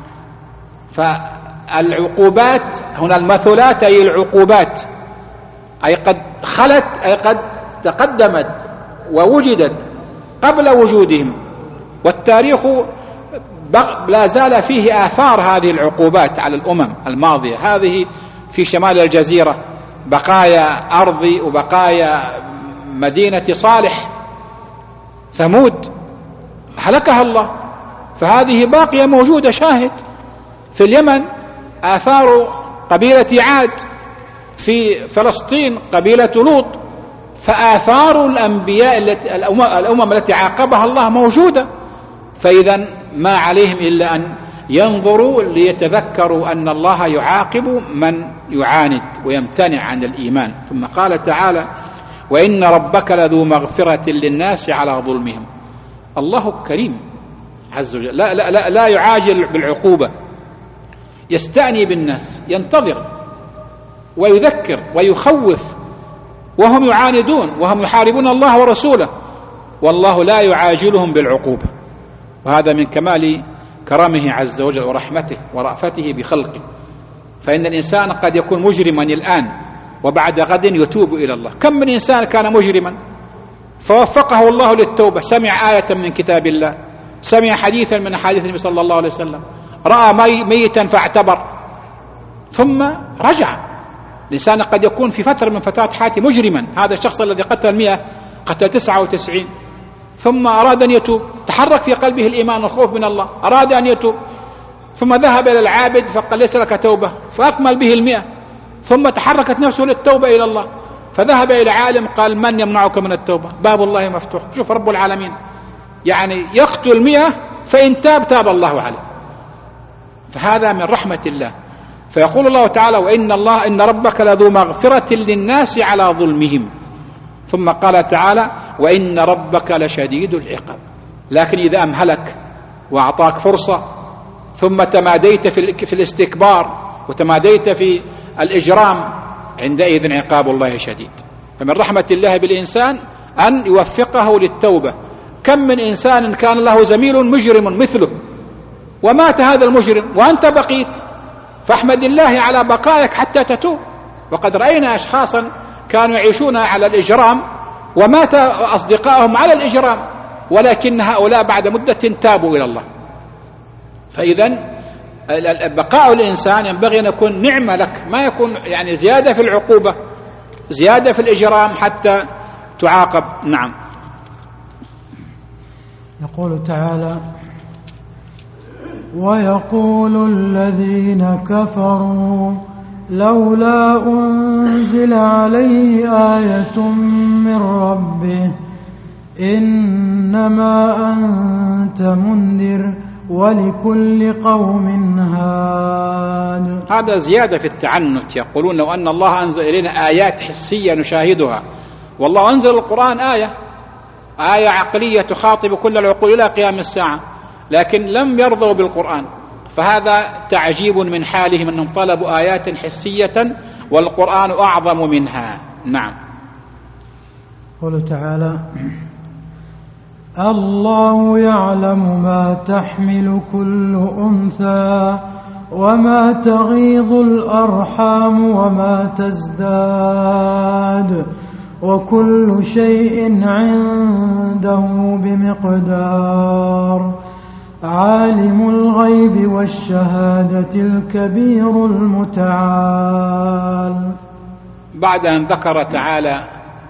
فالعقوبات هنا المثلات أي العقوبات، أي قد خلت أي قد تقدمت ووجدت قبل وجودهم، والتاريخ لا زال فيه آثار هذه العقوبات على الأمم الماضية. هذه في شمال الجزيرة بقايا أرض وبقايا مدينة صالح ثمود هلكها الله، فهذه باقية موجودة. شاهد في اليمن آثار قبيلة عاد، في فلسطين قبيلة لوط. فآثار الأنبياء الأمم التي عاقبها الله موجودة. فإذا ما عليهم إلا أن ينظروا ليتذكروا أن الله يعاقب من يعاند ويمتنع عن الإيمان. ثم قال تعالى: وإن ربك لذو مغفرة للناس على ظلمهم. الله كريم عز وجل، لا يعاجل بالعقوبة، يستعني بالناس، ينتظر ويذكر ويخوف وهم يعاندون وهم يحاربون الله ورسوله، والله لا يعاجلهم بالعقوبة. وهذا من كمال كرمه عز وجل ورحمته ورأفته بخلقه. فإن الإنسان قد يكون مجرما الآن وبعد غد يتوب إلى الله. كم من إنسان كان مجرما فوفقه الله للتوبة، سمع آية من كتاب الله، سمع حديثا من حديث النبي صلى الله عليه وسلم، رأى ميتا فاعتبر ثم رجع. الإنسان قد يكون في فترة من فترات حياته مجرما، هذا الشخص الذي قتل 100 قتل 99 ثم أراد أن يتوب، تحرك في قلبه الإيمان والخوف من الله، أراد أن يتوب، ثم ذهب إلى العابد فقال ليس لك توبة فأكمل به 100، ثم تحركت نفسه للتوبة إلى الله، فذهب إلى عالم قال من يمنعك من التوبة؟ باب الله مفتوح. شوف رب العالمين يعني يقتل 100 فإن تاب تاب الله عليه. فهذا من رحمة الله. فيقول الله تعالى إن ربك لذو مغفرة للناس على ظلمهم، ثم قال تعالى وإن ربك لشديد العقاب. لكن إذا أمهلك وأعطاك فرصة ثم تماديت في الاستكبار وتماديت في الإجرام، عندئذ عقاب الله شديد. فمن رحمة الله بالإنسان أن يوفقه للتوبة. كم من إنسان كان له زميل مجرم مثله ومات هذا المجرم وأنت بقيت، فاحمد الله على بقائك حتى تتوب. وقد رأينا أشخاصا كانوا يعيشون على الإجرام ومات أصدقائهم على الإجرام، ولكن هؤلاء بعد مدة تابوا إلى الله. فإذا بقاء الإنسان ينبغي أن يكون نعمة لك، ما يكون يعني زيادة في العقوبة، زيادة في الإجرام حتى تعاقب. نعم. يقول تعالى ويقول الذين كفروا لولا أنزل عليه آية من ربه إنما أنت منذر ولكل قوم هاد. هذا زيادة في التعنت. يقولون لو أن الله أنزل إلينا آيات حسية نشاهدها، والله أنزل القرآن آية عقلية تخاطب كل العقول إلى قيام الساعة، لكن لم يرضوا بالقرآن. فهذا تعجيب من حالهم أنهم طلبوا آيات حسية والقرآن أعظم منها. نعم. قوله تعالى الله يعلم ما تحمل كل أنثى وما تغيض الأرحام وما تزداد وكل شيء عنده بمقدار عالم الغيب والشهادة الكبير المتعال. بعد أن ذكر تعالى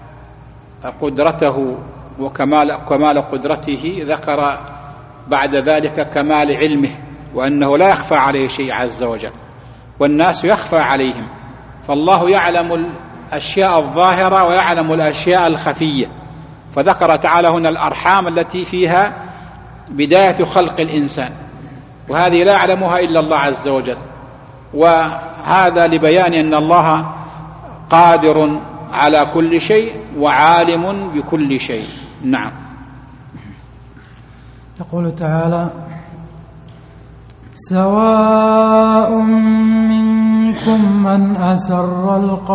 قدرته وكمال قدرته، ذكر بعد ذلك كمال علمه وأنه لا يخفى عليه شيء عز وجل، والناس يخفى عليهم، فالله يعلم الأشياء الظاهرة ويعلم الأشياء الخفية. فذكر تعالى هنا الأرحام التي فيها بداية خلق الإنسان، وهذه لا يعلمها إلا الله عز وجل، وهذا لبيان أن الله قادر على كل شيء وعالم بكل شيء. نعم. يقول تعالى سواء منكم من أسر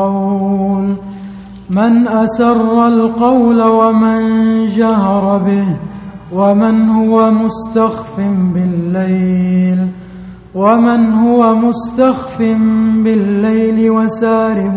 القول ومن جهر به ومن هو مستخف بالليل وسارب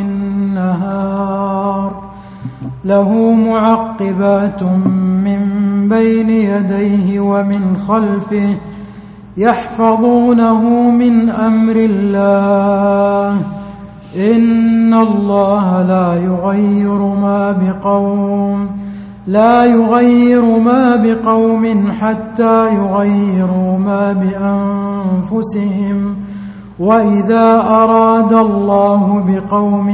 بالنهار له معقبات من بين يديه ومن خلفه يحفظونه من أمر الله إن الله لا يغير ما بقوم حتى يغيروا ما بأنفسهم وإذا أراد الله بقوم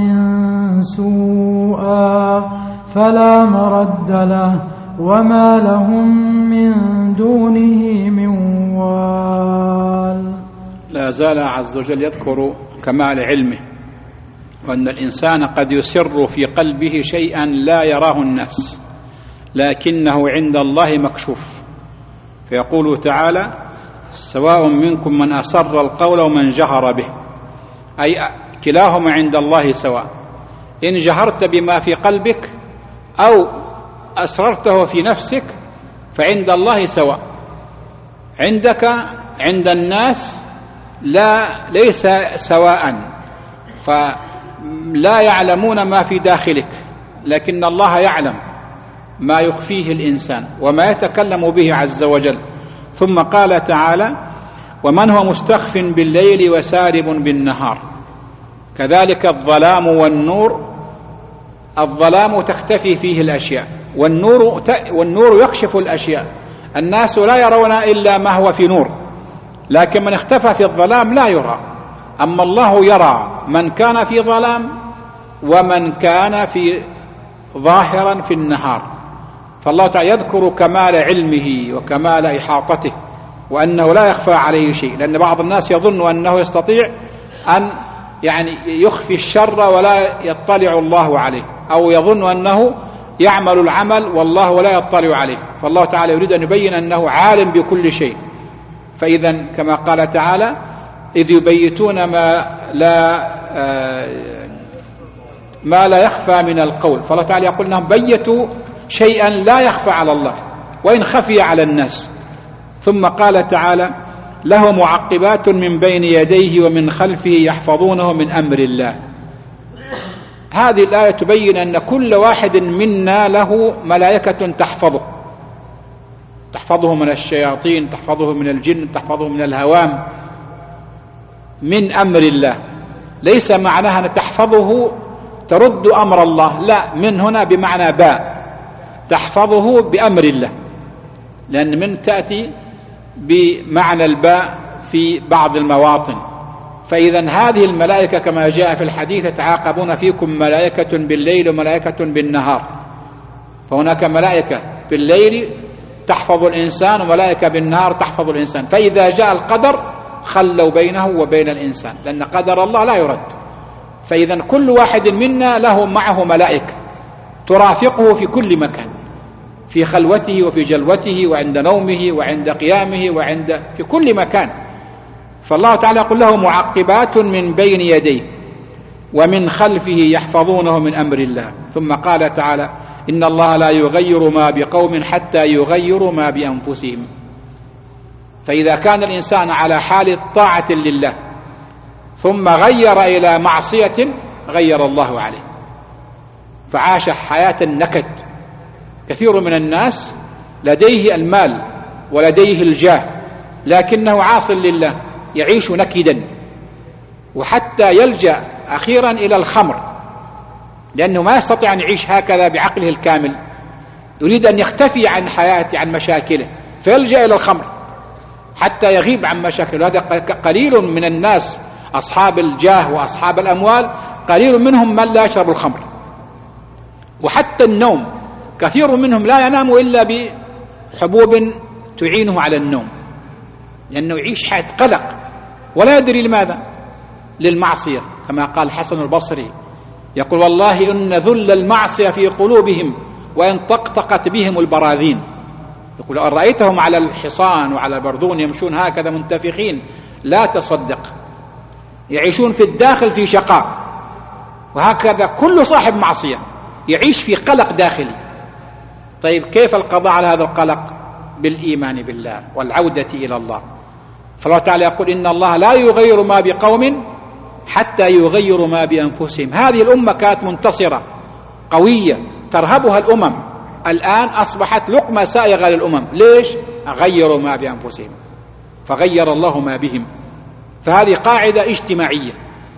سوءا فلا مرد له وما لهم من دونه من وال. لا زال عز وجل يذكر كمال علمه، وأن الإنسان قد يسر في قلبه شيئا لا يراه الناس لكنه عند الله مكشوف. فيقول تعالى سواء منكم من أسر القول ومن جهر به، أي كلاهما عند الله سواء. إن جهرت بما في قلبك أو أسررته في نفسك فعند الله سواء. عند الناس ليس سواء، فلا يعلمون ما في داخلك، لكن الله يعلم ما يخفيه الإنسان وما يتكلم به عز وجل. ثم قال تعالى ومن هو مستخف بالليل وسارب بالنهار. كذلك الظلام والنور، الظلام تختفي فيه الأشياء والنور يكشف الأشياء. الناس لا يرون إلا ما هو في نور، لكن من اختفى في الظلام لا يرى. أما الله يرى من كان في ظلام ومن كان في ظاهرا في النهار. فالله تعالى يذكر كمال علمه وكمال إحاطته، وأنه لا يخفى عليه شيء، لأن بعض الناس يظن أنه يستطيع أن يخفي الشر ولا يطلع الله عليه، أو يظن أنه يعمل العمل والله لا يطلع عليه. فالله تعالى يريد أن يبين أنه عالم بكل شيء. فإذا كما قال تعالى: إذ يبيتون ما لا يخفى من القول. فالله تعالى يقول أنهم بيتوا شيئا لا يخفى على الله وإن خفي على الناس. ثم قال تعالى: له معقبات من بين يديه ومن خلفه يحفظونه من أمر الله. هذه الآية تبين أن كل واحد منا له ملائكة تحفظه من الشياطين، تحفظه من الجن، تحفظه من الهوام، من أمر الله. ليس معناها أن تحفظه ترد أمر الله، لا، من هنا بمعنى باء، تحفظه بأمر الله، لأن من تأتي بمعنى الباء في بعض المواطن. فإذا هذه الملائكة كما جاء في الحديث: يتعاقبون فيكم ملائكة بالليل وملائكة بالنهار. فهناك ملائكة بالليل تحفظ الإنسان وملائكة بالنهار تحفظ الإنسان. فإذا جاء القدر خلوا بينه وبين الإنسان، لأن قدر الله لا يرد. فإذا كل واحد منا له معه ملائكة ترافقه في كل مكان، في خلوته وفي جلوته وعند نومه وعند قيامه في كل مكان. فالله تعالى يقول: له معقبات من بين يديه ومن خلفه يحفظونه من أمر الله. ثم قال تعالى: إن الله لا يغير ما بقوم حتى يغيروا ما بأنفسهم. فإذا كان الإنسان على حال طاعة لله ثم غير إلى معصية غير الله عليه، فعاش حياة النكد. كثير من الناس لديه المال ولديه الجاه لكنه عاص لله، يعيش نكدا، وحتى يلجأ أخيرا إلى الخمر، لأنه ما يستطيع أن يعيش هكذا بعقله الكامل، يريد أن يختفي عن حياته عن مشاكله، فيلجأ إلى الخمر حتى يغيب عن مشاكله. هذا قليل من الناس أصحاب الجاه وأصحاب الأموال، قليل منهم من لا يشرب الخمر. وحتى النوم كثير منهم لا ينام إلا بحبوب تعينه على النوم، لأنه يعيش حياة قلق ولا يدري لماذا، للمعصية. كما قال حسن البصري يقول: والله إن ذل المعصية في قلوبهم وإن طقطقت بهم البراذين. يقول: أن رأيتهم على الحصان وعلى البرذون يمشون هكذا منتفخين لا تصدق، يعيشون في الداخل في شقاء. وهكذا كل صاحب معصية يعيش في قلق داخلي. طيب كيف القضاء على هذا القلق؟ بالإيمان بالله والعودة إلى الله. فالله تعالى يقول: إن الله لا يغير ما بقوم حتى يغيروا ما بأنفسهم. هذه الأمة كانت منتصرة قوية ترهبها الأمم، الآن أصبحت لقمة سائغة للأمم. ليش؟ غيروا ما بأنفسهم فغير الله ما بهم. فهذه قاعدة اجتماعية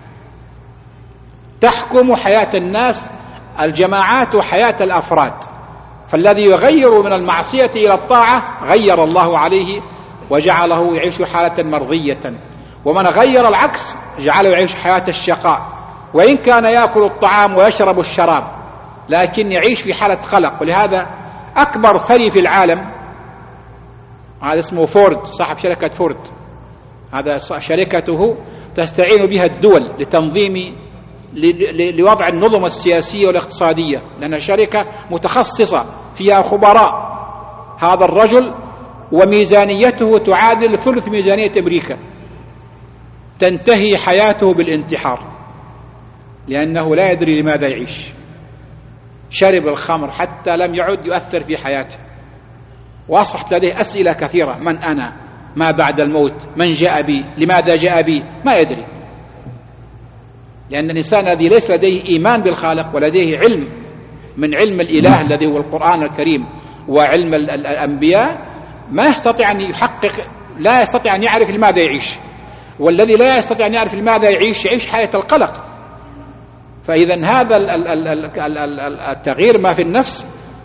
تحكم حياة الناس، الجماعات وحياة الأفراد. فالذي يغير من المعصية إلى الطاعة غير الله عليه وجعله يعيش حالة مرضية، ومن غير العكس جعله يعيش حياة الشقاء، وإن كان يأكل الطعام ويشرب الشراب لكن يعيش في حالة قلق. ولهذا أكبر ثري في العالم هذا اسمه فورد، صاحب شركة فورد، هذا شركته تستعين بها الدول لتنظيم لوضع النظم السياسية والاقتصادية، لأنها شركة متخصصة فيها خبراء. هذا الرجل وميزانيته تعادل ثلث ميزانية أمريكا، تنتهي حياته بالانتحار لأنه لا يدري لماذا يعيش. شرب الخمر حتى لم يعد يؤثر في حياته، وأصبحت لديه أسئلة كثيرة: من أنا؟ ما بعد الموت؟ من جاء بي؟ لماذا جاء بي؟ ما يدري، لأن الإنسان الذي ليس لديه إيمان بالخالق ولديه علم من علم الإله الذي هو القرآن الكريم وعلم الأنبياء ما يستطيع أن يحقق، لا يستطيع أن يعرف لماذا يعيش. والذي لا يستطيع أن يعرف لماذا يعيش حياة القلق. فإذا هذا التغيير ما في النفس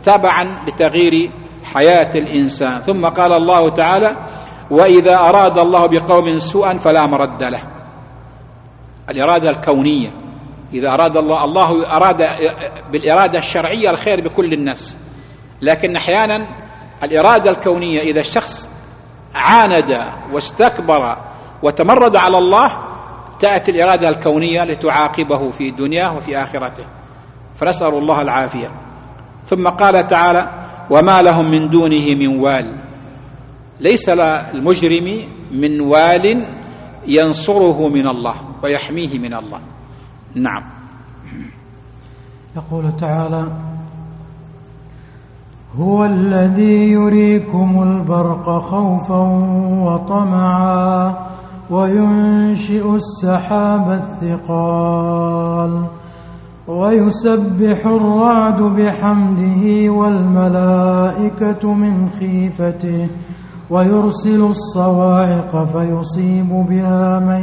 تبعا لتغيير حياة الإنسان. ثم قال الله تعالى: وإذا أراد الله بقوم سوءا فلا مرد له. الإرادة الكونية، إذا أراد الله أراد بالإرادة الشرعية الخير بكل الناس، لكن أحيانا الإرادة الكونية إذا الشخص عاند واستكبر وتمرد على الله تأتي الإرادة الكونية لتعاقبه في دنياه وفي آخرته، فنسأل الله العافية. ثم قال تعالى: وما لهم من دونه من وال. ليس للمجرم من وال ينصره من الله ويحميه من الله. نعم. يقول تعالى: هو الذي يريكم البرق خوفا وطمعا وينشئ السحاب الثقال ويسبح الرعد بحمده والملائكة من خيفته ويرسل الصواعق فيصيب بها من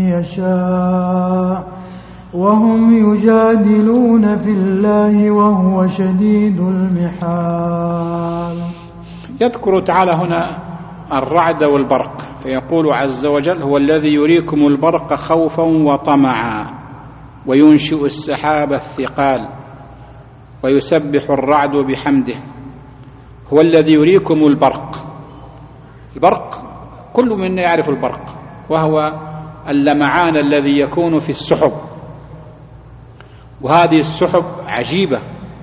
يشاء وهم يجادلون في الله وهو شديد المحال. يذكر تعالى هنا الرعد والبرق، فيقول عز وجل: هو الذي يريكم البرق خوفا وطمعا وينشئ السحاب الثقال ويسبح الرعد بحمده. هو الذي يريكم البرق. البرق كل منا يعرف البرق، وهو اللمعان الذي يكون في السحب، وهذه السحب عجيبة.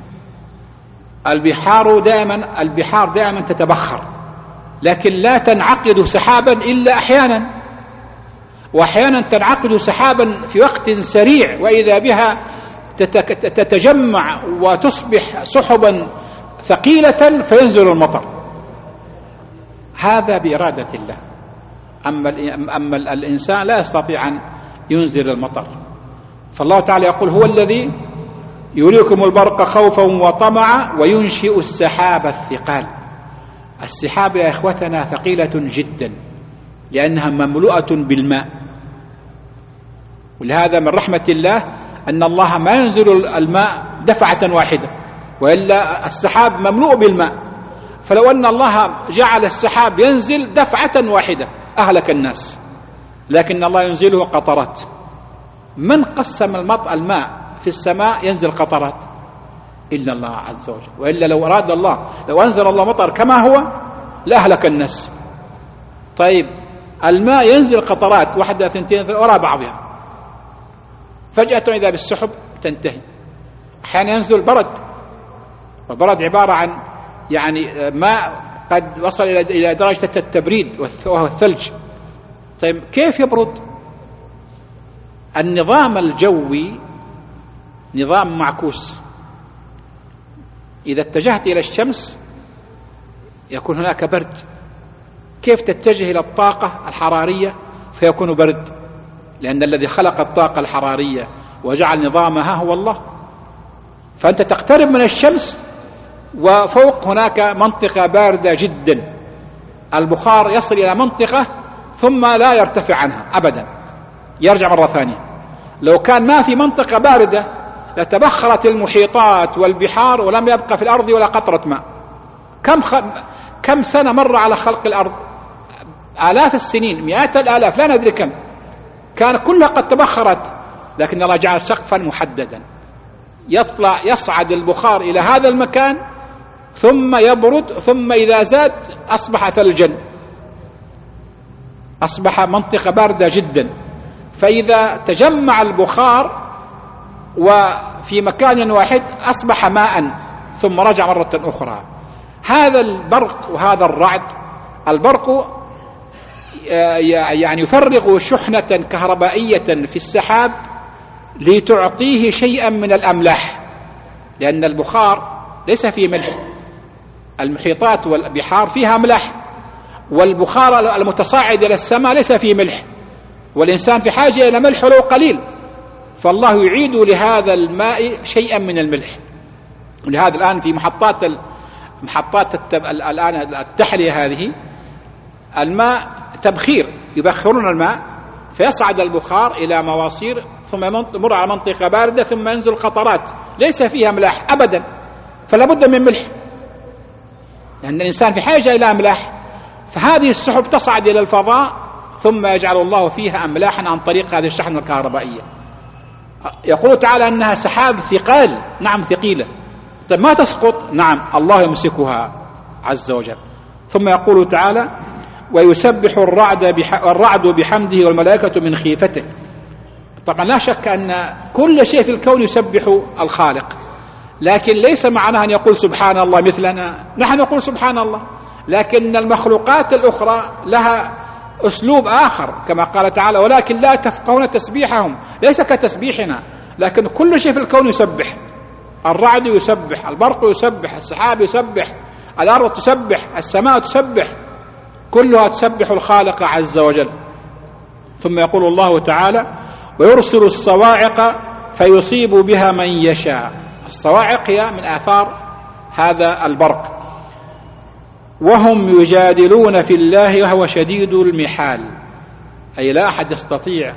البحار دائما تتبخر، لكن لا تنعقد سحابا إلا أحيانا، وأحيانا تنعقد سحابا في وقت سريع وإذا بها تتجمع وتصبح سحبا ثقيلة فينزل المطر. هذا بإرادة الله. أما الإنسان لا يستطيع أن ينزل المطر. فالله تعالى يقول: هو الذي يريكم البرق خوفا وطمعا وينشئ السحاب الثقال. السحاب يا إخوتنا ثقيلة جدا لأنها مملوءة بالماء، ولهذا من رحمة الله أن الله ما ينزل الماء دفعة واحدة، وإلا السحاب مملوء بالماء، فلو أن الله جعل السحاب ينزل دفعة واحدة أهلك الناس، لكن الله ينزله قطرات. من قسم الماء في السماء ينزل قطرات إلا الله عز وجل، وإلا لو أراد الله لو أنزل الله مطر كما هو لأهلك الناس. طيب الماء ينزل قطرات واحدة ثنتين وراء بعضها، فجأة إذا بالسحب تنتهي. أحيانا ينزل برد، والبرد عبارة عن يعني ماء قد وصل إلى درجة التبريد وهو الثلج. طيب كيف يبرد؟ النظام الجوي نظام معكوس، إذا اتجهت إلى الشمس يكون هناك برد، كيف تتجه إلى الطاقة الحرارية فيكون برد؟ لأن الذي خلق الطاقة الحرارية وجعل نظامها هو الله. فأنت تقترب من الشمس وفوق هناك منطقة باردة جدا، البخار يصل إلى منطقة ثم لا يرتفع عنها أبدا، يرجع مرة ثانية. لو كان ما في منطقة باردة لتبخرت المحيطات والبحار ولم يبقى في الأرض ولا قطرة ماء. كم سنة مر على خلق الأرض؟ آلاف السنين، مئات الآلاف، لا ندري كم، كان كلها قد تبخرت، لكن الله جعل سقفا محددا يصعد البخار إلى هذا المكان ثم يبرد، ثم إذا زاد أصبح ثلجا، أصبح منطقة باردة جدا. فإذا تجمع البخار وفي مكان واحد أصبح ماء ثم رجع مرة أخرى. هذا البرق وهذا الرعد، البرق يعني يفرغ شحنة كهربائية في السحاب لتعطيه شيئا من الأملاح، لأن البخار ليس فيه ملح، المحيطات والبحار فيها ملح، والبخار المتصاعد إلى السماء ليس فيه ملح، والإنسان في حاجة إلى ملح ولو قليل، فالله يعيد لهذا الماء شيئا من الملح. ولهذا الآن في محطات الآن التحلية هذه الماء تبخير، يبخرون الماء فيصعد البخار إلى مواسير ثم يمر على منطقة باردة ثم ينزل قطرات ليس فيها ملاح أبدا، فلا بد من ملح. لأن الإنسان في حاجة إلى أملاح، فهذه السحب تصعد إلى الفضاء ثم يجعل الله فيها أملاحا عن طريق هذه الشحنة الكهربائية. يقول تعالى أنها سحاب ثقال، نعم ثقيلة، طيب ما تسقط، نعم الله يمسكها عز وجل. ثم يقول تعالى ويسبح الرعد بحمده والملائكة من خيفته. طبعا لا شك أن كل شيء في الكون يسبح الخالق، لكن ليس معناه أن يقول سبحان الله مثلنا، نحن نقول سبحان الله، لكن المخلوقات الأخرى لها أسلوب آخر كما قال تعالى ولكن لا تفقهون تسبيحهم، ليس كتسبيحنا، لكن كل شيء في الكون يسبح، الرعد يسبح، البرق يسبح، السحاب يسبح، الأرض تسبح، السماء تسبح، كلها تسبح الخالق عز وجل. ثم يقول الله تعالى ويرسل الصواعق فيصيب بها من يشاء. الصواعق هي من آثار هذا البرق. وهم يجادلون في الله وهو شديد المحال، أي لا أحد يستطيع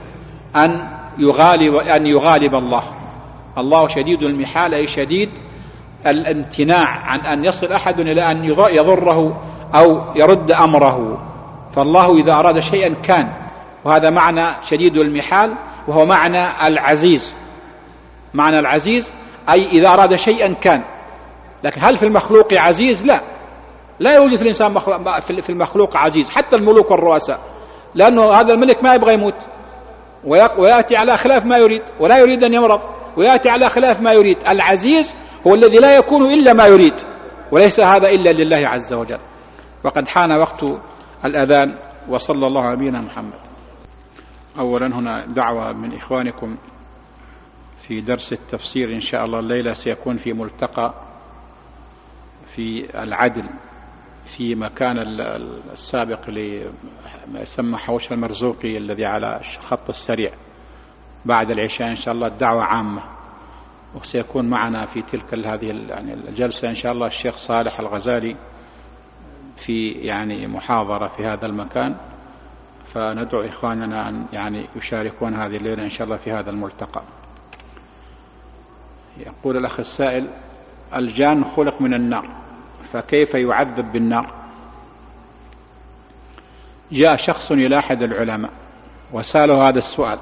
أن يغالب الله. الله شديد المحال أي شديد الامتناع عن أن يصل أحد إلى أن يضره أو يرد أمره. فالله إذا أراد شيئا كان، وهذا معنى شديد المحال، وهو معنى العزيز. معنى العزيز أي إذا أراد شيئا كان. لكن هل في المخلوق عزيز؟ لا يوجد في الإنسان في المخلوق عزيز، حتى الملوك والرؤساء، لأنه هذا الملك ما يبغى يموت ويأتي على خلاف ما يريد، ولا يريد أن يمرض ويأتي على خلاف ما يريد. العزيز هو الذي لا يكون إلا ما يريد، وليس هذا إلا لله عز وجل. وقد حان وقت الأذان، وصلى الله على نبينا محمد. أولا هنا دعوة من إخوانكم في درس التفسير إن شاء الله الليلة، سيكون في ملتقى في العدل في مكان السابق لما يسمى حوش المرزوقي الذي على الخط السريع، بعد العشاء إن شاء الله الدعوة عامة. وسيكون معنا في تلك هذه الجلسة إن شاء الله الشيخ صالح الغزالي في محاضرة في هذا المكان، فندعو إخواننا أن يشاركون هذه الليلة إن شاء الله في هذا الملتقى. يقول الأخ السائل الجان خلق من النار، فكيف يعذب بالنار؟ جاء شخص إلى أحد العلماء وسأله هذا السؤال،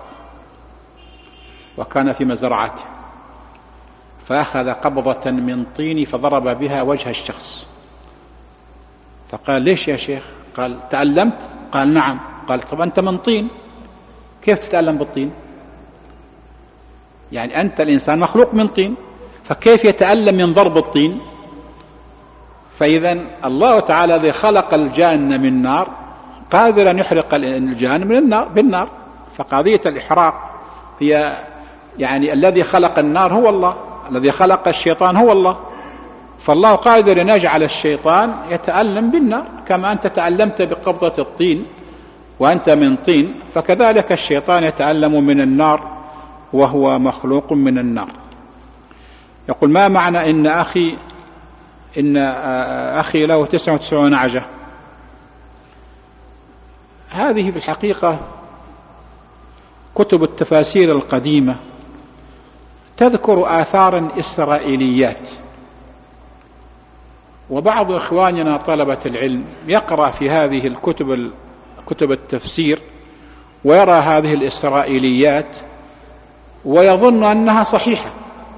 وكان في مزرعته، فأخذ قبضة من طين فضرب بها وجه الشخص، فقال ليش يا شيخ؟ قال تألمت؟ قال نعم. قال طب أنت من طين، كيف تتألم بالطين؟ أنت الإنسان مخلوق من طين، فكيف يتألم من ضرب الطين؟ فإذا الله تعالى الذي خلق الجان من نار قادر أن يحرق الجان بالنار. فقضية الإحراق هي الذي خلق النار هو الله، الذي خلق الشيطان هو الله، فالله قادر أن يجعل الشيطان يتألم بالنار كما أنت تألمت بقبضة الطين وأنت من طين، فكذلك الشيطان يتألم من النار وهو مخلوق من النار. يقول ما معنى إن أخي له 99 نعجة؟ هذه في الحقيقة كتب التفاسير القديمة تذكر آثارا إسرائيليات، وبعض إخواننا طلبة العلم يقرأ في هذه كتب التفسير ويرى هذه الإسرائيليات ويظن أنها صحيحة،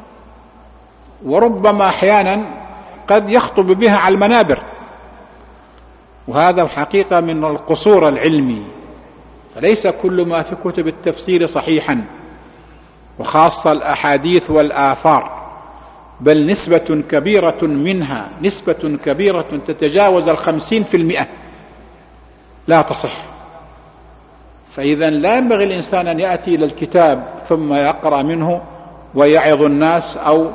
وربما أحيانا قد يخطب بها على المنابر، وهذا الحقيقة من القصور العلمي. فليس كل ما في كتب التفسير صحيحا، وخاصة الأحاديث والآثار، بل نسبة كبيرة منها، نسبة كبيرة تتجاوز 50% لا تصح. فإذا لا ينبغي الإنسان أن يأتي إلى الكتاب ثم يقرأ منه ويعظ الناس أو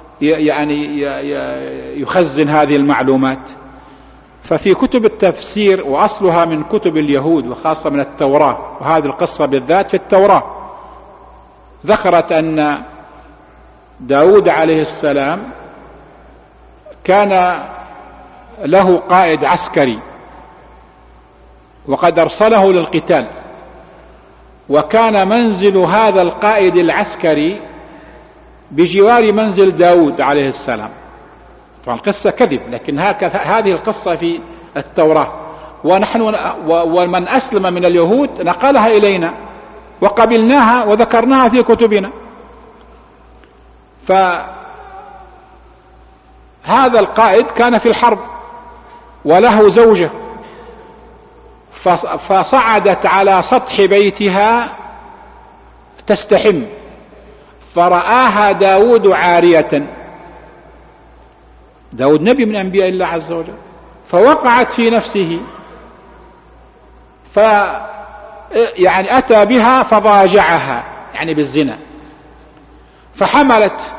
يخزن هذه المعلومات. ففي كتب التفسير، وأصلها من كتب اليهود وخاصة من التوراة، وهذه القصة بالذات في التوراة ذكرت أن داود عليه السلام كان له قائد عسكري وقد أرسله للقتال، وكان منزل هذا القائد العسكري بجوار منزل داود عليه السلام، طبعا القصة كذب، لكن هذه القصة في التوراة، ونحن ومن أسلم من اليهود نقلها إلينا وقبلناها وذكرناها في كتبنا. فهذا القائد كان في الحرب وله زوجة، فصعدت على سطح بيتها تستحم، فرآها داود عارية. داود نبي من أنبياء الله عز وجل، فوقعت في نفسه، يعني أتى بها فضاجعها يعني بالزنا، فحملت،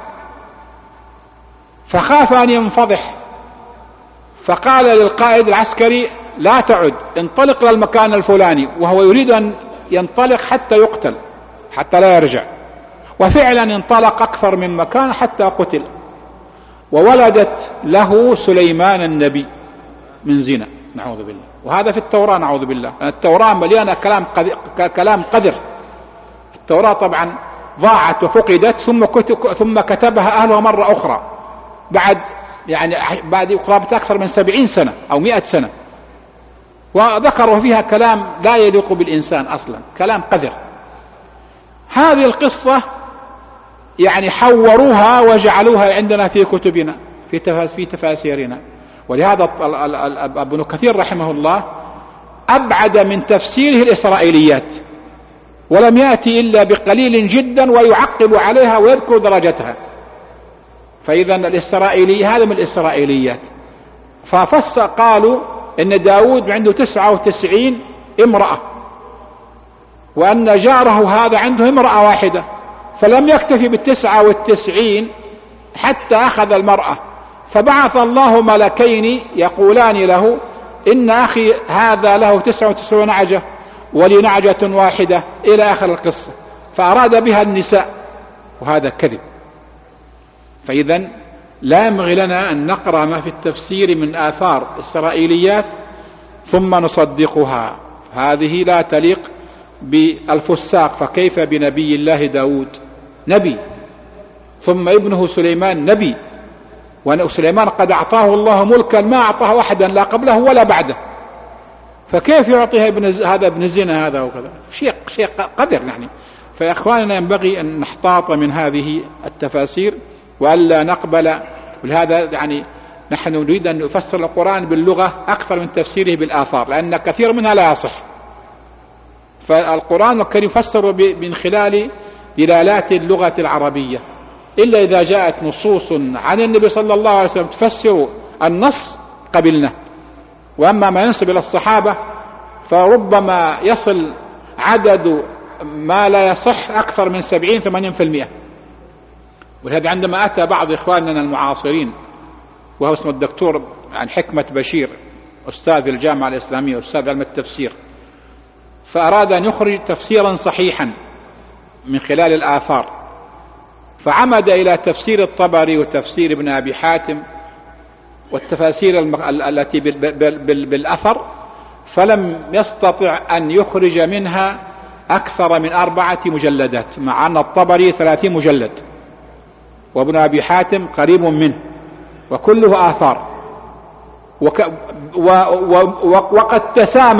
فخاف أن ينفضح، فقال للقائد العسكري لا تعد، انطلق للمكان الفلاني، وهو يريد أن ينطلق حتى يقتل، حتى لا يرجع. وفعلا انطلق أكثر من مكان حتى قتل، وولدت له سليمان النبي من زنا، نعوذ بالله. وهذا في التوراة، نعوذ بالله. التوراة مليانة كلام قذر. التوراة طبعا ضاعت وفقدت، ثم كتبها أهلها مرة أخرى بعد قرابة أكثر من 70 سنة أو 100 سنة، وذكروا فيها كلام لا يليق بالإنسان أصلا، كلام قذر. هذه القصة يعني حوروها وجعلوها عندنا في كتبنا في تفاسيرنا. ولهذا ابن كثير رحمه الله أبعد من تفسيره الإسرائيليات، ولم يأتي إلا بقليل جدا ويعقب عليها ويذكر درجتها. فإذا الإسرائيلي هذا من الإسرائيليات. قالوا إن داود عنده 99 امرأة، وأن جاره هذا عنده امرأة واحدة، فلم يكتفي بال99 حتى أخذ المرأة، فبعث الله ملكين يقولان له إن أخي هذا له 99 نعجة ولي نعجة واحدة إلى آخر القصة، فأراد بها النساء، وهذا كذب. فإذا لا ينبغي لنا أن نقرأ ما في التفسير من آثار إسرائيليات ثم نصدقها، هذه لا تليق بالفساق. فكيف بنبي الله داود نبي، ثم ابنه سليمان نبي، وسليمان قد أعطاه الله ملكا ما أعطاه أحدا لا قبله ولا بعده، فكيف يعطيها هذا ابن زنا هذا وكذا؟ شيء قدر يعني. فيا إخواننا ينبغي أن نحتاط من هذه التفاسير وألا نقبل. ولهذا يعني نحن نريد أن نفسر القرآن باللغة أكثر من تفسيره بالآثار، لأن كثير منها لا يصح. فالقرآن الكريم يفسر من خلال دلالات اللغة العربية، إلا إذا جاءت نصوص عن النبي صلى الله عليه وسلم تفسر النص قبلنا. وأما ما ينسب إلى الصحابة فربما يصل عدد ما لا يصح أكثر من 70-80%. ولهذا عندما أتى بعض إخواننا المعاصرين وهو اسمه الدكتور عن حكمة بشير أستاذ الجامعة الإسلامية أستاذ علم التفسير، فأراد أن يخرج تفسيرا صحيحا من خلال الآثار، فعمد إلى تفسير الطبري وتفسير ابن أبي حاتم والتفاسير التي بالأثر، فلم يستطع أن يخرج منها أكثر من 4 مجلدات، مع أن الطبري 30 مجلد وابن أبي حاتم قريب منه، وكله آثار. وقد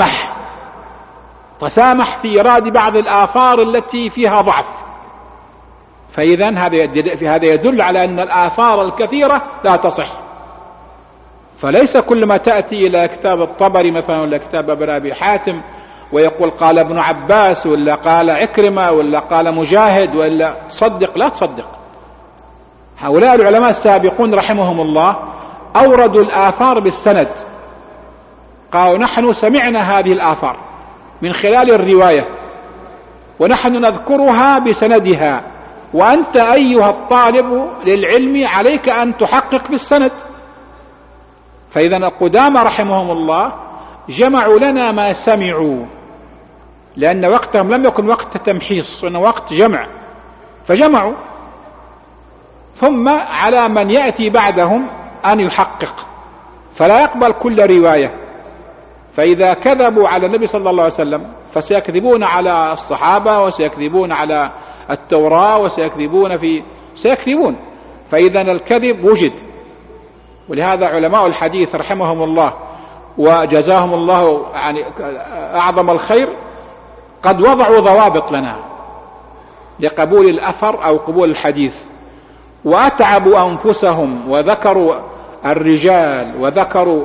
تسامح في إيراد بعض الآثار التي فيها ضعف. فإذا هذا يدل على أن الآثار الكثيرة لا تصح. فليس كل ما تأتي إلى كتاب الطبري مثلا ولا كتاب ابن أبي حاتم ويقول قال ابن عباس ولا قال عكرمة ولا قال مجاهد ولا صدق، لا تصدق. هؤلاء العلماء السابقون رحمهم الله أوردوا الآثار بالسند، قالوا نحن سمعنا هذه الآثار من خلال الرواية ونحن نذكرها بسندها، وأنت أيها الطالب للعلم عليك أن تحقق بالسند. فإذا القدامى رحمهم الله جمعوا لنا ما سمعوا، لأن وقتهم لم يكن وقت تمحيص، إنه وقت جمع، فجمعوا. ثم على من يأتي بعدهم أن يحقق، فلا يقبل كل رواية. فإذا كذبوا على النبي صلى الله عليه وسلم فسيكذبون على الصحابة وسيكذبون على التوراة وسيكذبون. فإذا الكذب وجد، ولهذا علماء الحديث رحمهم الله وجزاهم الله يعني أعظم الخير قد وضعوا ضوابط لنا لقبول الأثر أو قبول الحديث، وأتعبوا أنفسهم وذكروا الرجال وذكروا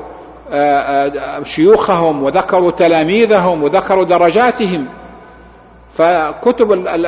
شيوخهم وذكروا تلاميذهم وذكروا درجاتهم. فكتب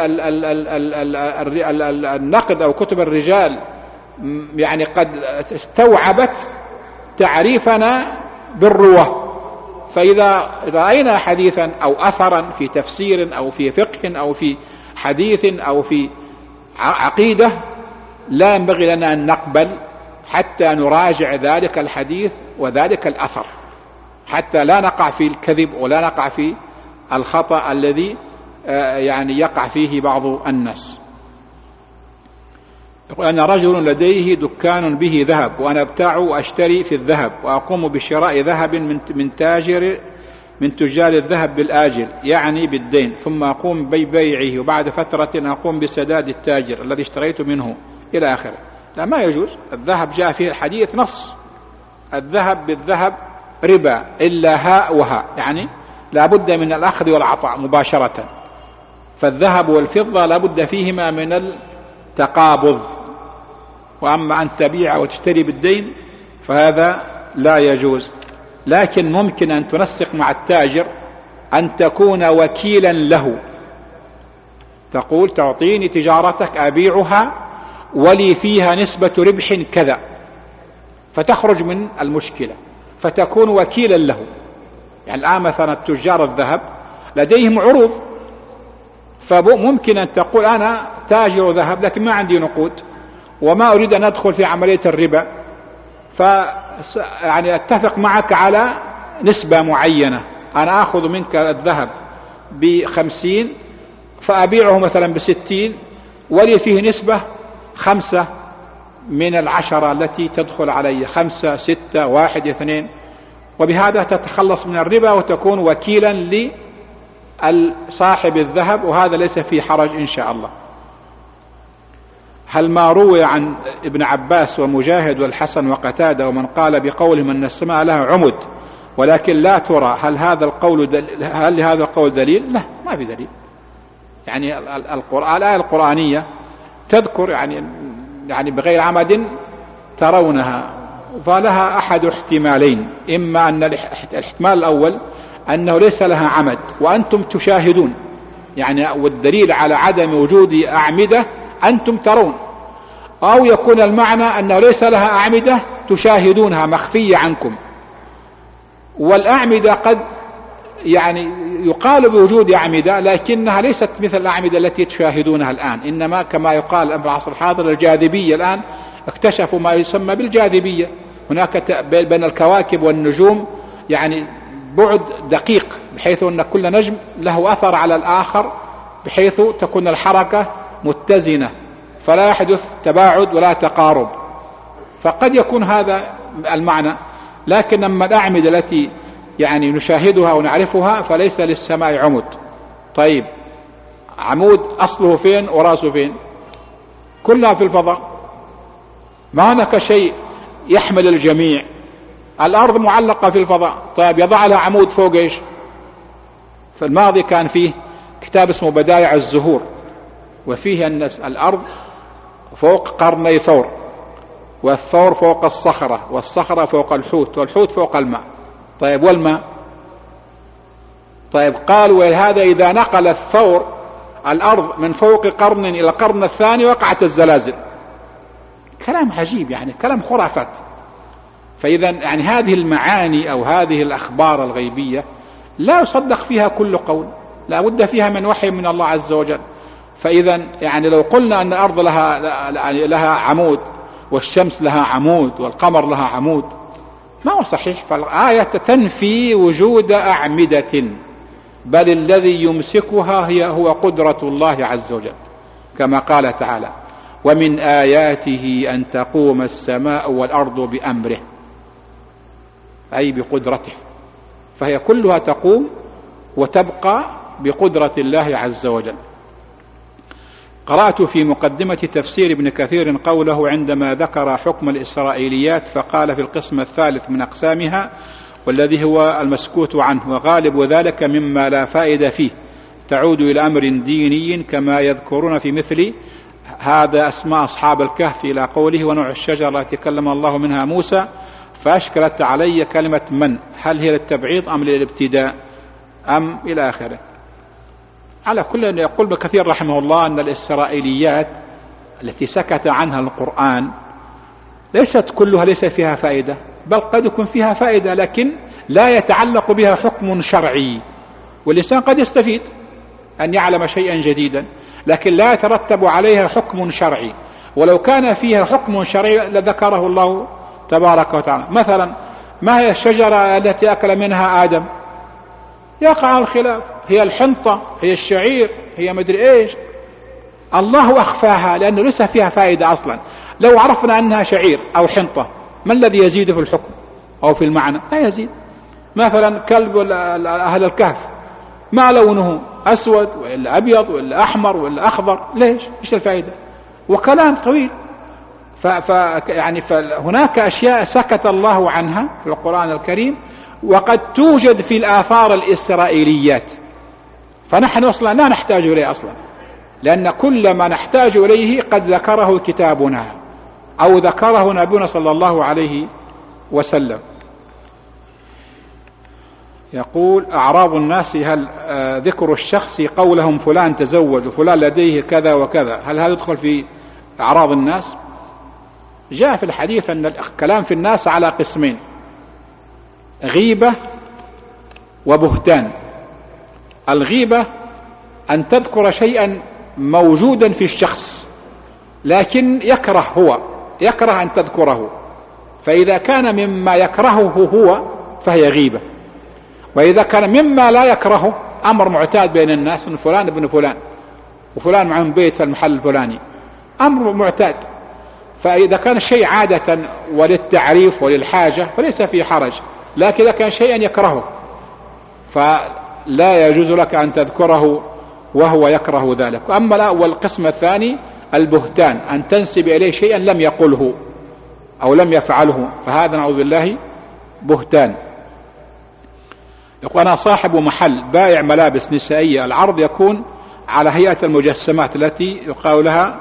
النقد أو كتب الرجال يعني قد استوعبت تعريفنا بالرواه. فإذا رأينا حديثا أو أثرا في تفسير أو في فقه أو في حديث أو في عقيدة لا ينبغي لنا أن نقبل حتى نراجع ذلك الحديث وذلك الأثر، حتى لا نقع في الكذب ولا نقع في الخطأ الذي يعني يقع فيه بعض الناس. يقول أنا رجل لديه دكان به ذهب وأنا أبتاع وأشتري في الذهب وأقوم بشراء ذهب من تجار الذهب بالآجل يعني بالدين، ثم أقوم ببيعه وبعد فترة أقوم بسداد التاجر الذي اشتريت منه إلى آخره. لا، ما يجوز. الذهب جاء فيه الحديث نص الذهب بالذهب ربا إلا هاء وهاء، يعني لا بد من الأخذ والعطاء مباشرة. فالذهب والفضة لا بد فيهما من التقابض، وأما أن تبيع وتشتري بالدين فهذا لا يجوز. لكن ممكن أن تنسق مع التاجر أن تكون وكيلا له، تقول تعطيني تجارتك أبيعها ولي فيها نسبة ربح كذا، فتخرج من المشكلة فتكون وكيلا له. يعني الآن مثلا تجار الذهب لديهم عروض، فممكن أن تقول أنا تاجر ذهب لكن ما عندي نقود وما أريد أن أدخل في عملية الربا، يعني أتفق معك على نسبة معينة، أنا أخذ منك الذهب ب50 فأبيعه مثلا ب60 ولي فيه نسبة 5 من 10 التي تدخل علي، 5 6 1 2، وبهذا تتخلص من الربا وتكون وكيلا لصاحب الذهب، وهذا ليس فيه حرج إن شاء الله. هل ما روي عن ابن عباس ومجاهد والحسن وقتادة ومن قال بقولهم أن السماء لها عمد ولكن لا ترى، هل هذا القول دليل؟ لا، ما في دليل. يعني الآية القرآنية تذكر يعني بغير عمد ترونها، فلها أحد احتمالين، إما أن الاحتمال الأول أنه ليس لها عمد وأنتم تشاهدون، يعني والدليل على عدم وجود أعمدة أنتم ترون، أو يكون المعنى أنه ليس لها أعمدة تشاهدونها مخفية عنكم. والأعمدة قد يعني يقال بوجود أعمدة لكنها ليست مثل الأعمدة التي تشاهدونها الآن، إنما كما يقال في العصر الحاضر الجاذبية. الآن اكتشفوا ما يسمى بالجاذبية، هناك بين الكواكب والنجوم يعني بعد دقيق، بحيث أن كل نجم له أثر على الآخر، بحيث تكون الحركة متزنة فلا يحدث تباعد ولا تقارب. فقد يكون هذا المعنى. لكن أما الأعمدة التي يعني نشاهدها ونعرفها فليس للسماء عمد. طيب عمود أصله فين ورأسه فين؟ كلها في الفضاء، ما هناك شيء يحمل الجميع. الأرض معلقة في الفضاء، طيب يضع لها عمود فوق إيش؟ في الماضي كان فيه كتاب اسمه بدائع الزهور، وفيه أن الأرض فوق قرني ثور، والثور فوق الصخرة، والصخرة فوق الحوت، والحوت فوق الماء. طيب والماء؟ طيب قالوا هذا إذا نقل الثور الأرض من فوق قرن إلى القرن الثاني وقعت الزلازل. كلام عجيب، يعني كلام خرافات. فإذا يعني هذه المعاني أو هذه الأخبار الغيبية لا يصدق فيها كل قول، لا بد فيها من وحي من الله عز وجل. فإذا يعني لو قلنا أن الأرض لها عمود والشمس لها عمود والقمر لها عمود ما هو صحيح. فالآية تنفي وجود أعمدة، بل الذي يمسكها هو قدرة الله عز وجل، كما قال تعالى: ومن آياته أن تقوم السماء والأرض بأمره، أي بقدرته. فهي كلها تقوم وتبقى بقدرة الله عز وجل. قرأت في مقدمة تفسير ابن كثير قوله عندما ذكر حكم الإسرائيليات فقال في القسم الثالث من أقسامها والذي هو المسكوت عنه، وغالب ذلك مما لا فائدة فيه، تعود إلى أمر ديني كما يذكرون في مثل هذا أسماء أصحاب الكهف إلى قوله ونوع الشجرة التي كلم الله منها موسى، فأشكلت علي كلمة من، هل هي للتبعيض أم للابتداء أم إلى آخره. على كل يقول ابن كثير رحمه الله أن الإسرائيليات التي سكت عنها القرآن ليست كلها ليس فيها فائدة، بل قد يكون فيها فائدة لكن لا يتعلق بها حكم شرعي، والإنسان قد يستفيد أن يعلم شيئا جديدا لكن لا يترتب عليها حكم شرعي، ولو كان فيها حكم شرعي لذكره الله تبارك وتعالى. مثلا ما هي الشجرة التي أكل منها آدم؟ يقع الخلاف، هي الحنطة، هي الشعير، هي مدري إيش، الله أخفاها لأنه ليس فيها فائدة أصلا. لو عرفنا أنها شعير أو حنطة ما الذي يزيد في الحكم أو في المعنى؟ لا يزيد. مثلا كلب أهل الكهف ما لونه أسود وإلا أبيض وإلا أحمر وإلا أخضر، ليش؟ إيش الفائدة؟ وكلام طويل. فهناك أشياء سكت الله عنها في القرآن الكريم وقد توجد في الآثار الإسرائيليات، فنحن أصلا لا نحتاج إليه أصلا، لأن كل ما نحتاج إليه قد ذكره كتابنا أو ذكره نبينا صلى الله عليه وسلم. يقول أعراض الناس، هل ذكر الشخص قولهم فلان تزوج وفلان لديه كذا وكذا، هل هذا يدخل في أعراض الناس؟ جاء في الحديث أن الكلام في الناس على قسمين، غيبة وبهتان. الغيبة أن تذكر شيئا موجودا في الشخص لكن يكره أن تذكره، فإذا كان مما يكرهه هو فهي غيبة، وإذا كان مما لا يكرهه أمر معتاد بين الناس أن فلان ابن فلان وفلان معهم بيت في المحل الفلاني، أمر معتاد، فإذا كان الشيء عادة وللتعريف وللحاجة فليس فيه حرج، لكن إذا كان شيئا يكرهه فلا يجوز لك أن تذكره وهو يكره ذلك. أما والقسم الثاني البهتان، أن تنسب إليه شيئا لم يقله أو لم يفعله، فهذا نعوذ بالله بهتان. يقول أنا صاحب محل بائع ملابس نسائية، العرض يكون على هيئة المجسمات التي يقال لها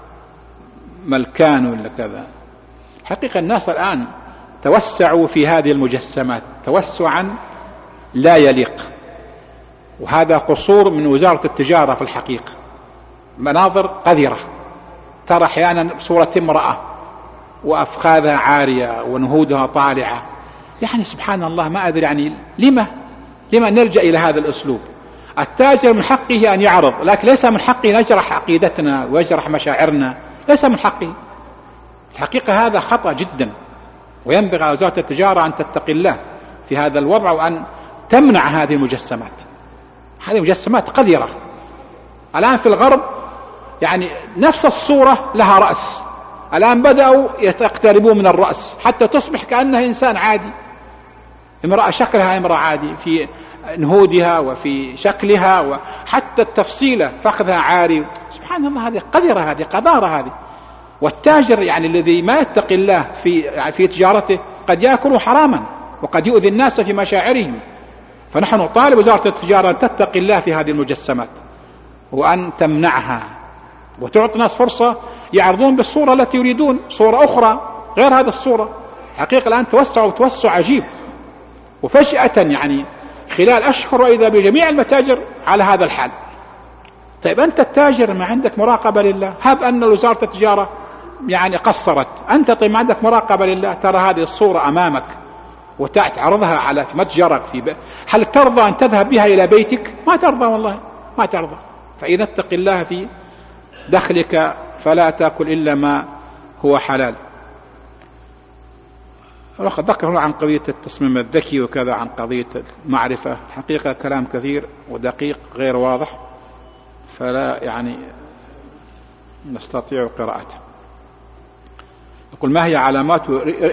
ملكان ولا كذا. حقيقة الناس الآن توسعوا في هذه المجسمات توسعا لا يليق، وهذا قصور من وزارة التجارة في الحقيقة. مناظر قذرة، ترى أحيانا صورة امرأة وأفخاذها عارية ونهودها طالعة، يعني سبحان الله ما أدري يعني لما نلجأ إلى هذا الأسلوب. التاجر من حقه أن يعرض، لكن ليس من حقه أن يجرح عقيدتنا ويجرح مشاعرنا، ليس من حقه. الحقيقة هذا خطأ جدا، وينبغي على وزارة التجارة أن تتقي الله في هذا الوضع وأن تمنع هذه المجسمات. هذه مجسمات قذرة. الآن في الغرب يعني نفس الصورة لها رأس، الآن بدأوا يقتربون من الرأس حتى تصبح كأنها إنسان عادي، امرأة شكلها امرأة عادي في نهودها وفي شكلها، وحتى التفصيلة فخذها عاري. سبحان الله، هذه قذرة، هذه قذارة هذه. والتاجر يعني الذي ما يتقي الله في تجارته قد يأكل حراما وقد يؤذي الناس في مشاعرهم. فنحن نطالب وزارة التجارة أن تتقي الله في هذه المجسمات وأن تمنعها وتعطي الناس فرصة يعرضون بالصورة التي يريدون، صورة أخرى غير هذه الصورة. حقيقة الآن توسع عجيب، وفجأة يعني خلال أشهر وإذا بجميع المتاجر على هذا الحال. طيب أنت التاجر ما عندك مراقبة لله؟ هب أن وزارة التجارة يعني قصرت، أنت طيب ما عندك مراقبة لله؟ ترى هذه الصورة أمامك وتعرضها على متجرك هل ترضى أن تذهب بها إلى بيتك؟ ما ترضى، والله ما ترضى. فإذا اتق الله في دخلك فلا تأكل إلا ما هو حلال. ذكر هنا عن قضية التصميم الذكي وكذا، عن قضية المعرفة. حقيقة كلام كثير ودقيق غير واضح، فلا يعني نستطيع قراءته. يقول ما هي علامات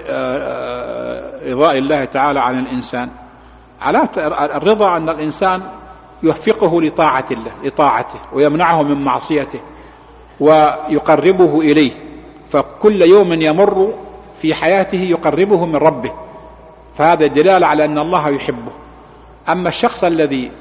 رضاء الله تعالى عن الإنسان؟ علامة الرضا أن الإنسان يوفقه لطاعة الله، لطاعته، ويمنعه من معصيته. ويقربه إليه، فكل يوم يمر في حياته يقربه من ربه، فهذا دلالة على أن الله يحبه. أما الشخص الذي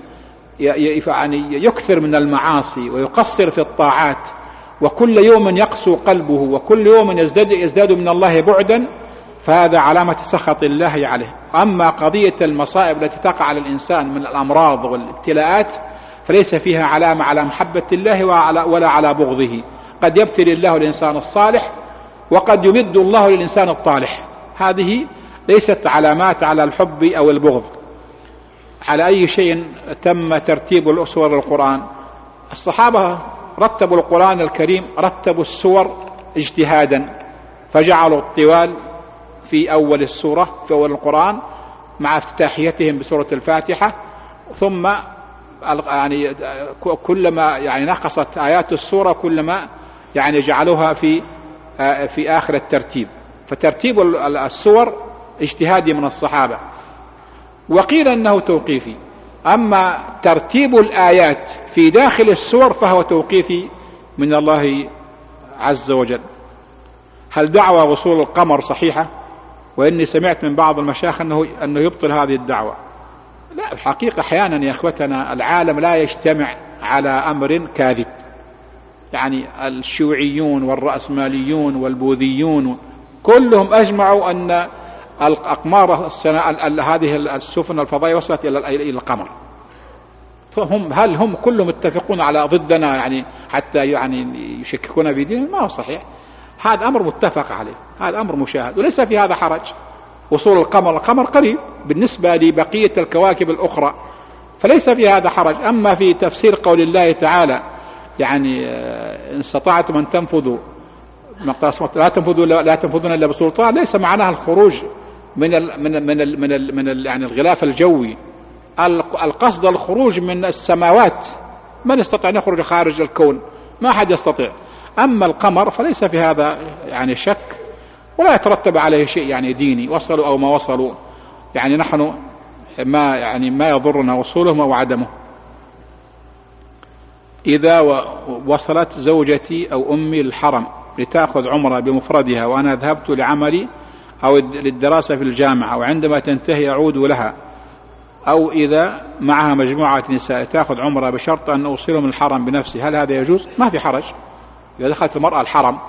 يعني يكثر من المعاصي ويقصر في الطاعات وكل يوم يقسو قلبه وكل يوم يزداد من الله بعدا، فهذا علامة سخط الله عليه. أما قضية المصائب التي تقع على الإنسان من الأمراض والابتلاءات فليس فيها علامة على محبة الله ولا على بغضه. قد يبتلي الله الإنسان الصالح وقد يمد الله للإنسان الطالح، هذه ليست علامات على الحب أو البغض. على أي شيء تم ترتيب السور القرآن؟ الصحابة رتبوا القرآن الكريم، رتبوا السور اجتهادا، فجعلوا الطوال في أول السورة في أول القرآن مع افتتاحيتهم بسورة الفاتحة، ثم يعني كلما يعني نقصت آيات السورة كلما يعني جعلوها في آخر الترتيب. فترتيب السور اجتهادي من الصحابة، وقيل أنه توقيفي. أما ترتيب الآيات في داخل السور فهو توقيفي من الله عز وجل. هل دعوى وصول القمر صحيحة؟ وإني سمعت من بعض المشايخ أنه يبطل هذه الدعوة. لا، الحقيقة أحيانا يا أخوتنا العالم لا يجتمع على أمر كاذب. يعني الشيوعيون والرأسماليون والبوذيون كلهم أجمعوا أن الأقمار هذه السفن الفضائية وصلت إلى القمر، فهم هل هم كلهم اتفقون على ضدنا يعني حتى يعني يشككون في ديننا؟ ما هو صحيح. هذا أمر متفق عليه، هذا أمر مشاهد وليس في هذا حرج. وصول القمر قريب بالنسبة لبقية الكواكب الأخرى، فليس في هذا حرج. أما في تفسير قول الله تعالى يعني إن استطعتم أن تنفذوا لا تنفذون إلا بسلطان، ليس معناها الخروج من يعني الغلاف الجوي. القصد الخروج من السماوات، من يستطيع أن يخرج خارج الكون؟ ما أحد يستطيع. أما القمر فليس في هذا يعني شك، ولا يترتب عليه شيء يعني ديني، وصلوا أو ما وصلوا، يعني نحن ما يضرنا وصولهم أو عدمه. إذا وصلت زوجتي أو أمي الحرم لتأخذ عمرة بمفردها وأنا ذهبت لعملي أو للدراسة في الجامعة، وعندما تنتهي أعود لها، أو إذا معها مجموعة نساء تأخذ عمرة بشرط أن أوصلهم الحرم بنفسي، هل هذا يجوز؟ ما في حرج. إذا دخلت المرأة الحرم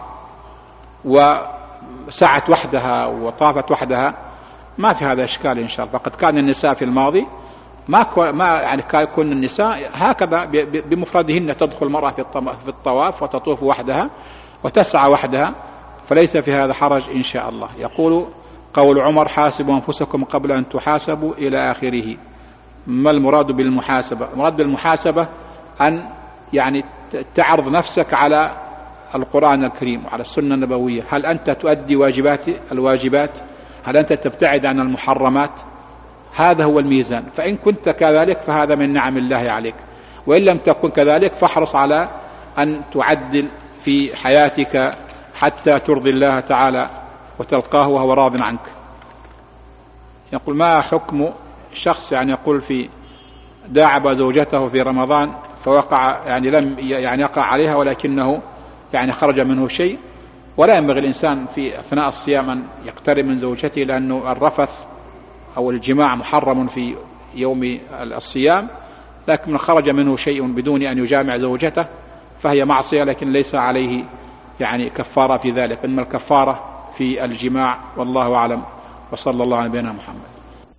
وسعت وحدها وطافت وحدها ما في هذا إشكال إن شاء الله. فقد كان النساء في الماضي ما يعني كن النساء هكذا بمفردهن، تدخل المرأة في الطواف وتطوف وحدها وتسعى وحدها، فليس في هذا حرج إن شاء الله. يقول قول عمر حاسبوا أنفسكم قبل أن تحاسبوا إلى آخره. ما المراد بالمحاسبة؟ المراد بالمحاسبة أن يعني تعرض نفسك على القرآن الكريم وعلى السنة النبوية. هل أنت تؤدي الواجبات؟ هل أنت تبتعد عن المحرمات؟ هذا هو الميزان. فإن كنت كذلك فهذا من نعم الله عليك، وإن لم تكن كذلك فاحرص على أن تعدل في حياتك حتى ترضي الله تعالى وتلقاه وهو راض عنك. يقول ما حكم شخص يعني يقول في داعب زوجته في رمضان فوقع يعني لم يعني يقع عليها ولكنه يعني خرج منه شيء، ولا ينبغي الإنسان في أثناء الصيام أن يقترب من زوجته، لأنه الرفث أو الجماع محرم في يوم الصيام، لكن من خرج منه شيء بدون أن يجامع زوجته فهي معصية، لكن ليس عليه يعني كفارة في ذلك، إنما الكفارة في الجماع. والله أعلم، وصلى الله على نبينا محمد.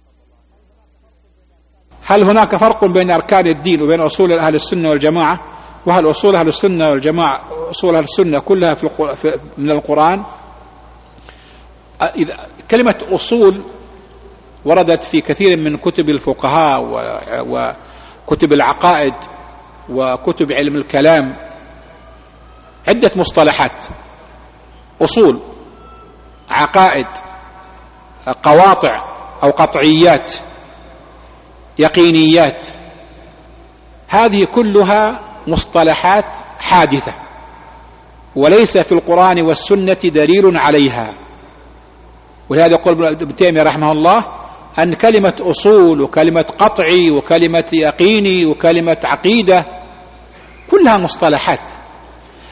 هل هناك فرق بين أركان الدين وبين أصول أهل السنة والجماعة؟ وهل أصول أهل السنة والجماعة أصول أهل السنة كلها من القرآن؟ كلمة أصول وردت في كثير من كتب الفقهاء وكتب العقائد وكتب علم الكلام، عدة مصطلحات: أصول، عقائد، قواطع أو قطعيات، يقينيات. هذه كلها مصطلحات حادثة وليس في القرآن والسنة دليل عليها. ولهذا يقول ابن تيمية رحمه الله أن كلمة أصول وكلمة قطعي وكلمة يقيني وكلمة عقيدة كلها مصطلحات،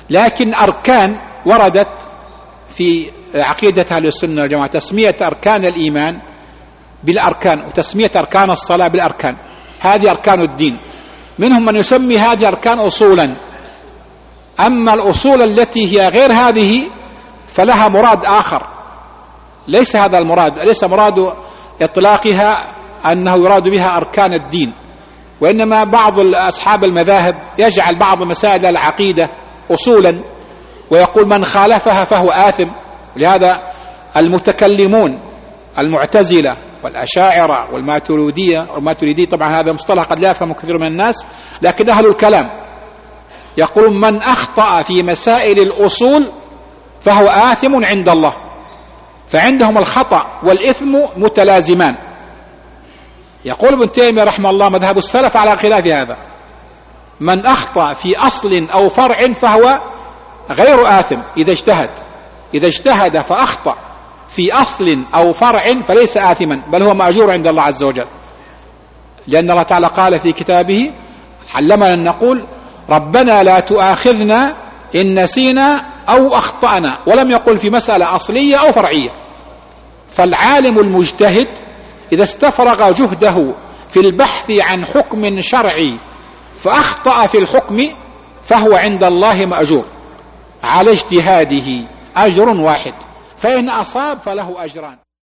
لكن أركان وردت في عقيدة أهل السنة والجماعة تسمية أركان الإيمان بالأركان وتسمية أركان الصلاة بالأركان، هذه أركان الدين. منهم من يسمي هذه أركان أصولا، أما الأصول التي هي غير هذه فلها مراد آخر، ليس هذا المراد، ليس مراد إطلاقها أنه يراد بها أركان الدين، وإنما بعض أصحاب المذاهب يجعل بعض مسائل العقيدة أصولا ويقول من خالفها فهو آثم. لهذا المتكلمون المعتزلة والأشاعرة والماتريدية طبعا هذا مصطلح قد لا يفهم كثير من الناس، لكن أهل الكلام يقولون من أخطأ في مسائل الأصول فهو آثم عند الله، فعندهم الخطأ والإثم متلازمان. يقول ابن تيمية رحمه الله مذهب السلف على خلاف هذا، من أخطأ في أصل أو فرع فهو غير آثم إذا اجتهد فأخطأ في أصل أو فرع فليس آثما، بل هو مأجور عند الله عز وجل، لأن الله تعالى قال في كتابه علمنا أن نقول ربنا لا تؤاخذنا إن نسينا أو أخطأنا، ولم يقل في مسألة أصلية أو فرعية. فالعالم المجتهد إذا استفرغ جهده في البحث عن حكم شرعي فأخطأ في الحكم فهو عند الله مأجور على اجتهاده أجر واحد، فإن أصاب فله أجران.